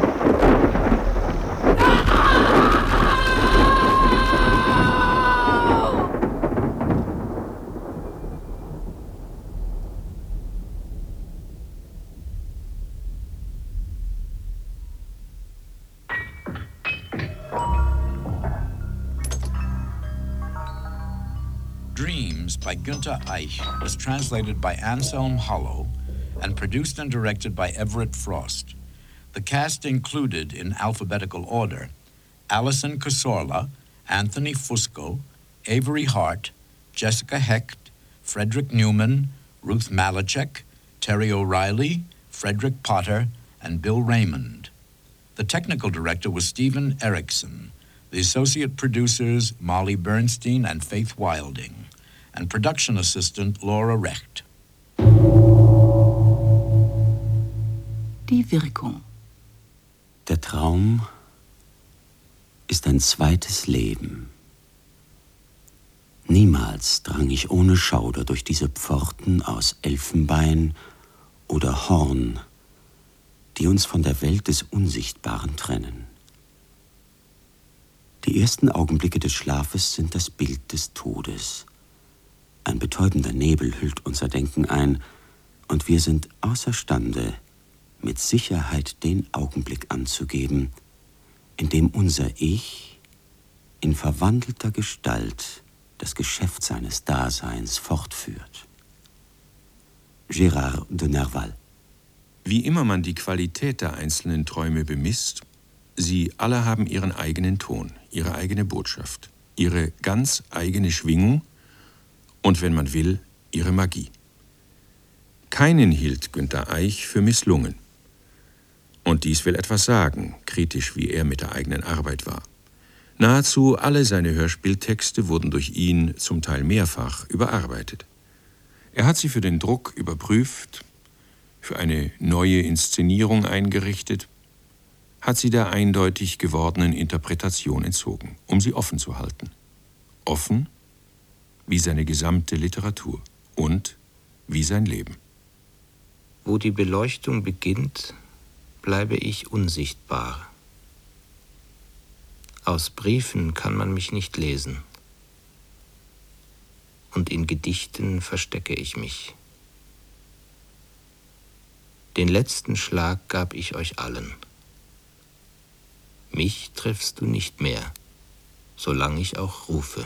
Dreams by Günter Eich was translated by Anselm Hollow and produced and directed by Everett Frost. The cast included, in alphabetical order, Alison Casorla, Anthony Fusco, Avery Hart, Jessica Hecht, Frederick Newman, Ruth Malachek, Terry O'Reilly, Frederick Potter, and Bill Raymond. The technical director was Stephen Erickson. The associate producers, Molly Bernstein and Faith Wilding, and production assistant Laura Recht. Die Wirkung. Der Traum ist ein zweites Leben. Niemals drang ich ohne Schauder durch diese Pforten aus Elfenbein oder Horn, die uns von der Welt des Unsichtbaren trennen. Die ersten Augenblicke des Schlafes sind das Bild des Todes. Ein betäubender Nebel hüllt unser Denken ein, und wir sind außerstande, mit Sicherheit den Augenblick anzugeben, in dem unser Ich in verwandelter Gestalt das Geschäft seines Daseins fortführt. Gérard de Nerval. Wie immer man die Qualität der einzelnen Träume bemisst, sie alle haben ihren eigenen Ton, ihre eigene Botschaft, ihre ganz eigene Schwingung und, wenn man will, ihre Magie. Keinen hielt Günter Eich für misslungen. Und dies will etwas sagen, kritisch wie er mit der eigenen Arbeit war. Nahezu alle seine Hörspieltexte wurden durch ihn zum Teil mehrfach überarbeitet. Er hat sie für den Druck überprüft, für eine neue Inszenierung eingerichtet, hat sie der eindeutig gewordenen Interpretation entzogen, um sie offen zu halten. Offen wie seine gesamte Literatur und wie sein Leben. Wo die Beleuchtung beginnt, bleibe ich unsichtbar. Aus Briefen kann man mich nicht lesen. Und in Gedichten verstecke ich mich. Den letzten Schlag gab ich euch allen. Mich triffst du nicht mehr, solange ich auch rufe.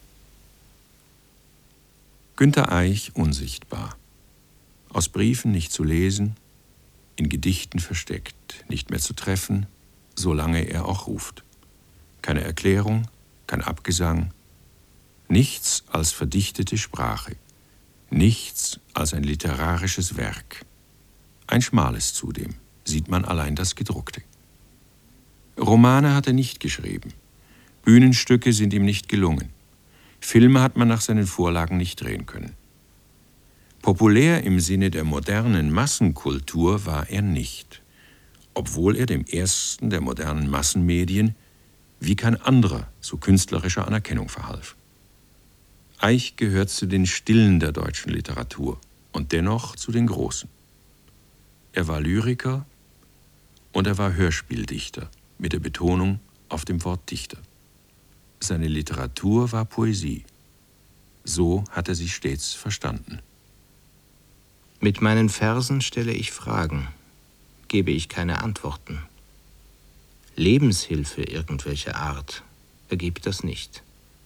Günter Eich unsichtbar. Aus Briefen nicht zu lesen, in Gedichten versteckt, nicht mehr zu treffen, solange er auch ruft. Keine Erklärung, kein Abgesang, nichts als verdichtete Sprache, nichts als ein literarisches Werk. Ein schmales zudem, sieht man allein das Gedruckte. Romane hat er nicht geschrieben, Bühnenstücke sind ihm nicht gelungen, Filme hat man nach seinen Vorlagen nicht drehen können. Populär im Sinne der modernen Massenkultur war er nicht, obwohl er dem ersten der modernen Massenmedien wie kein anderer zu künstlerischer Anerkennung verhalf. Eich gehört zu den Stillen der deutschen Literatur und dennoch zu den Großen. Er war Lyriker und er war Hörspieldichter, mit der Betonung auf dem Wort Dichter. Seine Literatur war Poesie. So hat er sie stets verstanden. Mit meinen Versen stelle ich Fragen, gebe ich keine Antworten. Lebenshilfe irgendwelcher Art ergibt das nicht.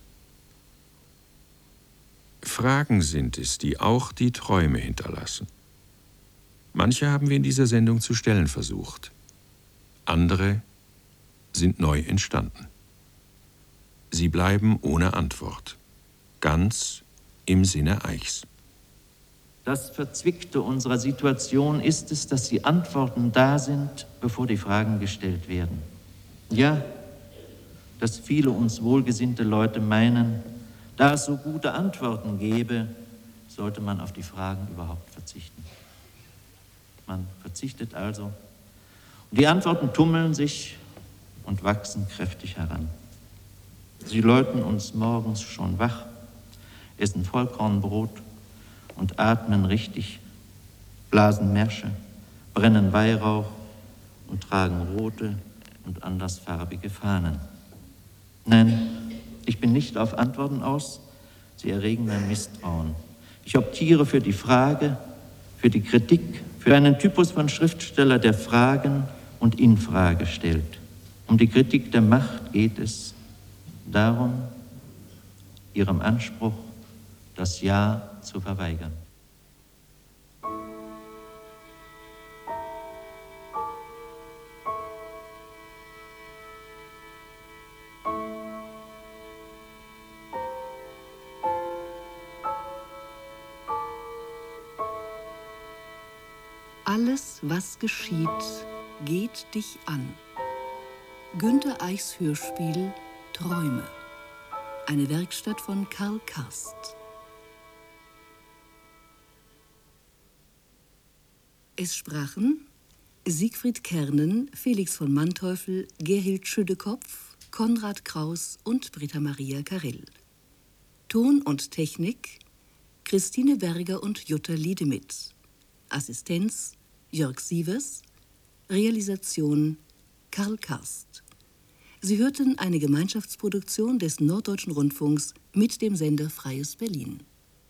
Fragen sind es, die auch die Träume hinterlassen. Manche haben wir in dieser Sendung zu stellen versucht. Andere sind neu entstanden. Sie bleiben ohne Antwort, ganz im Sinne Eichs. Das Verzwickte unserer Situation ist es, dass die Antworten da sind, bevor die Fragen gestellt werden. Ja, dass viele uns wohlgesinnte Leute meinen, da es so gute Antworten gäbe, sollte man auf die Fragen überhaupt verzichten. Man verzichtet also. Und die Antworten tummeln sich und wachsen kräftig heran. Sie läuten uns morgens schon wach, essen Vollkornbrot und atmen richtig, blasen Märsche, brennen Weihrauch und tragen rote und andersfarbige Fahnen. Nein, ich bin nicht auf Antworten aus, sie erregen mein Misstrauen. Ich optiere für die Frage, für die Kritik, für einen Typus von Schriftsteller, der Fragen und in Frage stellt. Um die Kritik der Macht geht es, darum, ihrem Anspruch, das Ja zu verweigern. Alles, was geschieht, geht dich an. Günter Eichs Hörspiel Träume. Eine Werkstatt von Karl Karst. Es sprachen Siegfried Kernen, Felix von Manteuffel, Gerhild Schüddekopf, Konrad Kraus und Britta Maria Karell. Ton und Technik Christine Berger und Jutta Liedemith. Assistenz Jörg Sievers. Realisation Karl Karst. Sie hörten eine Gemeinschaftsproduktion des Norddeutschen Rundfunks mit dem Sender Freies Berlin.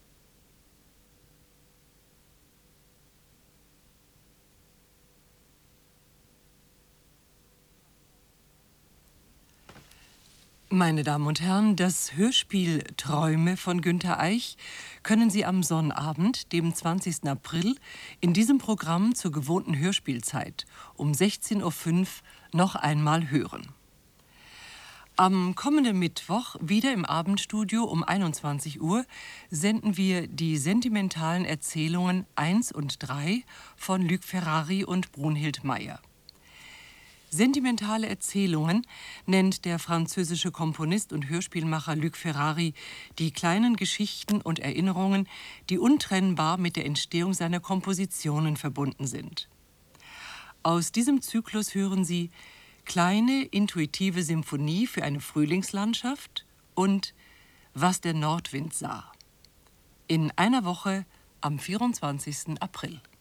Meine Damen und Herren, das Hörspiel Träume von Günter Eich können Sie am Sonnabend, dem 20. April, in diesem Programm zur gewohnten Hörspielzeit um 16:05 Uhr noch einmal hören. Am kommenden Mittwoch, wieder im Abendstudio um 21 Uhr, senden wir die sentimentalen Erzählungen 1 und 3 von Luc Ferrari und Brunhild Meyer. Sentimentale Erzählungen nennt der französische Komponist und Hörspielmacher Luc Ferrari die kleinen Geschichten und Erinnerungen, die untrennbar mit der Entstehung seiner Kompositionen verbunden sind. Aus diesem Zyklus hören Sie Kleine intuitive Symphonie für eine Frühlingslandschaft und Was der Nordwind sah. In einer Woche am 24. April.